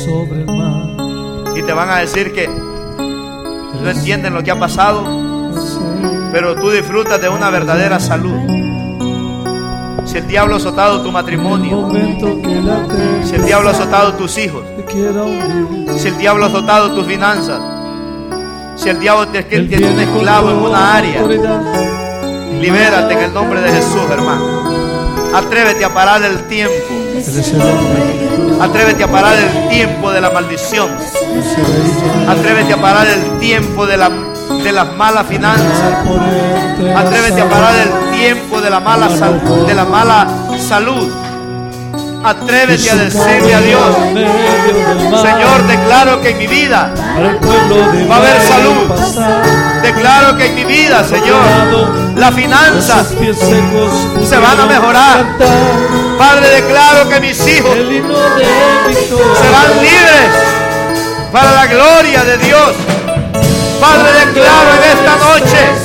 y te van a decir que no entienden lo que ha pasado, pero tú disfrutas de una verdadera salud. Si el diablo ha azotado tu matrimonio, si el diablo ha azotado tus hijos, si el diablo ha azotado tus finanzas, si el diablo te tiene un esclavo en una área, libérate en el nombre de Jesús, hermano. Atrévete a parar el tiempo. Atrévete a parar el tiempo de la maldición. Atrévete a parar el tiempo de, la, de las malas finanzas. Atrévete a parar el tiempo de la mala, sal, de la mala salud. Atrévete a decirle a Dios: Señor, declaro que en mi vida va a haber salud. Declaro que en mi vida, Señor, las finanzas se van a mejorar. Padre, declaro que mis hijos serán libres para la gloria de Dios. Padre, declaro en esta noche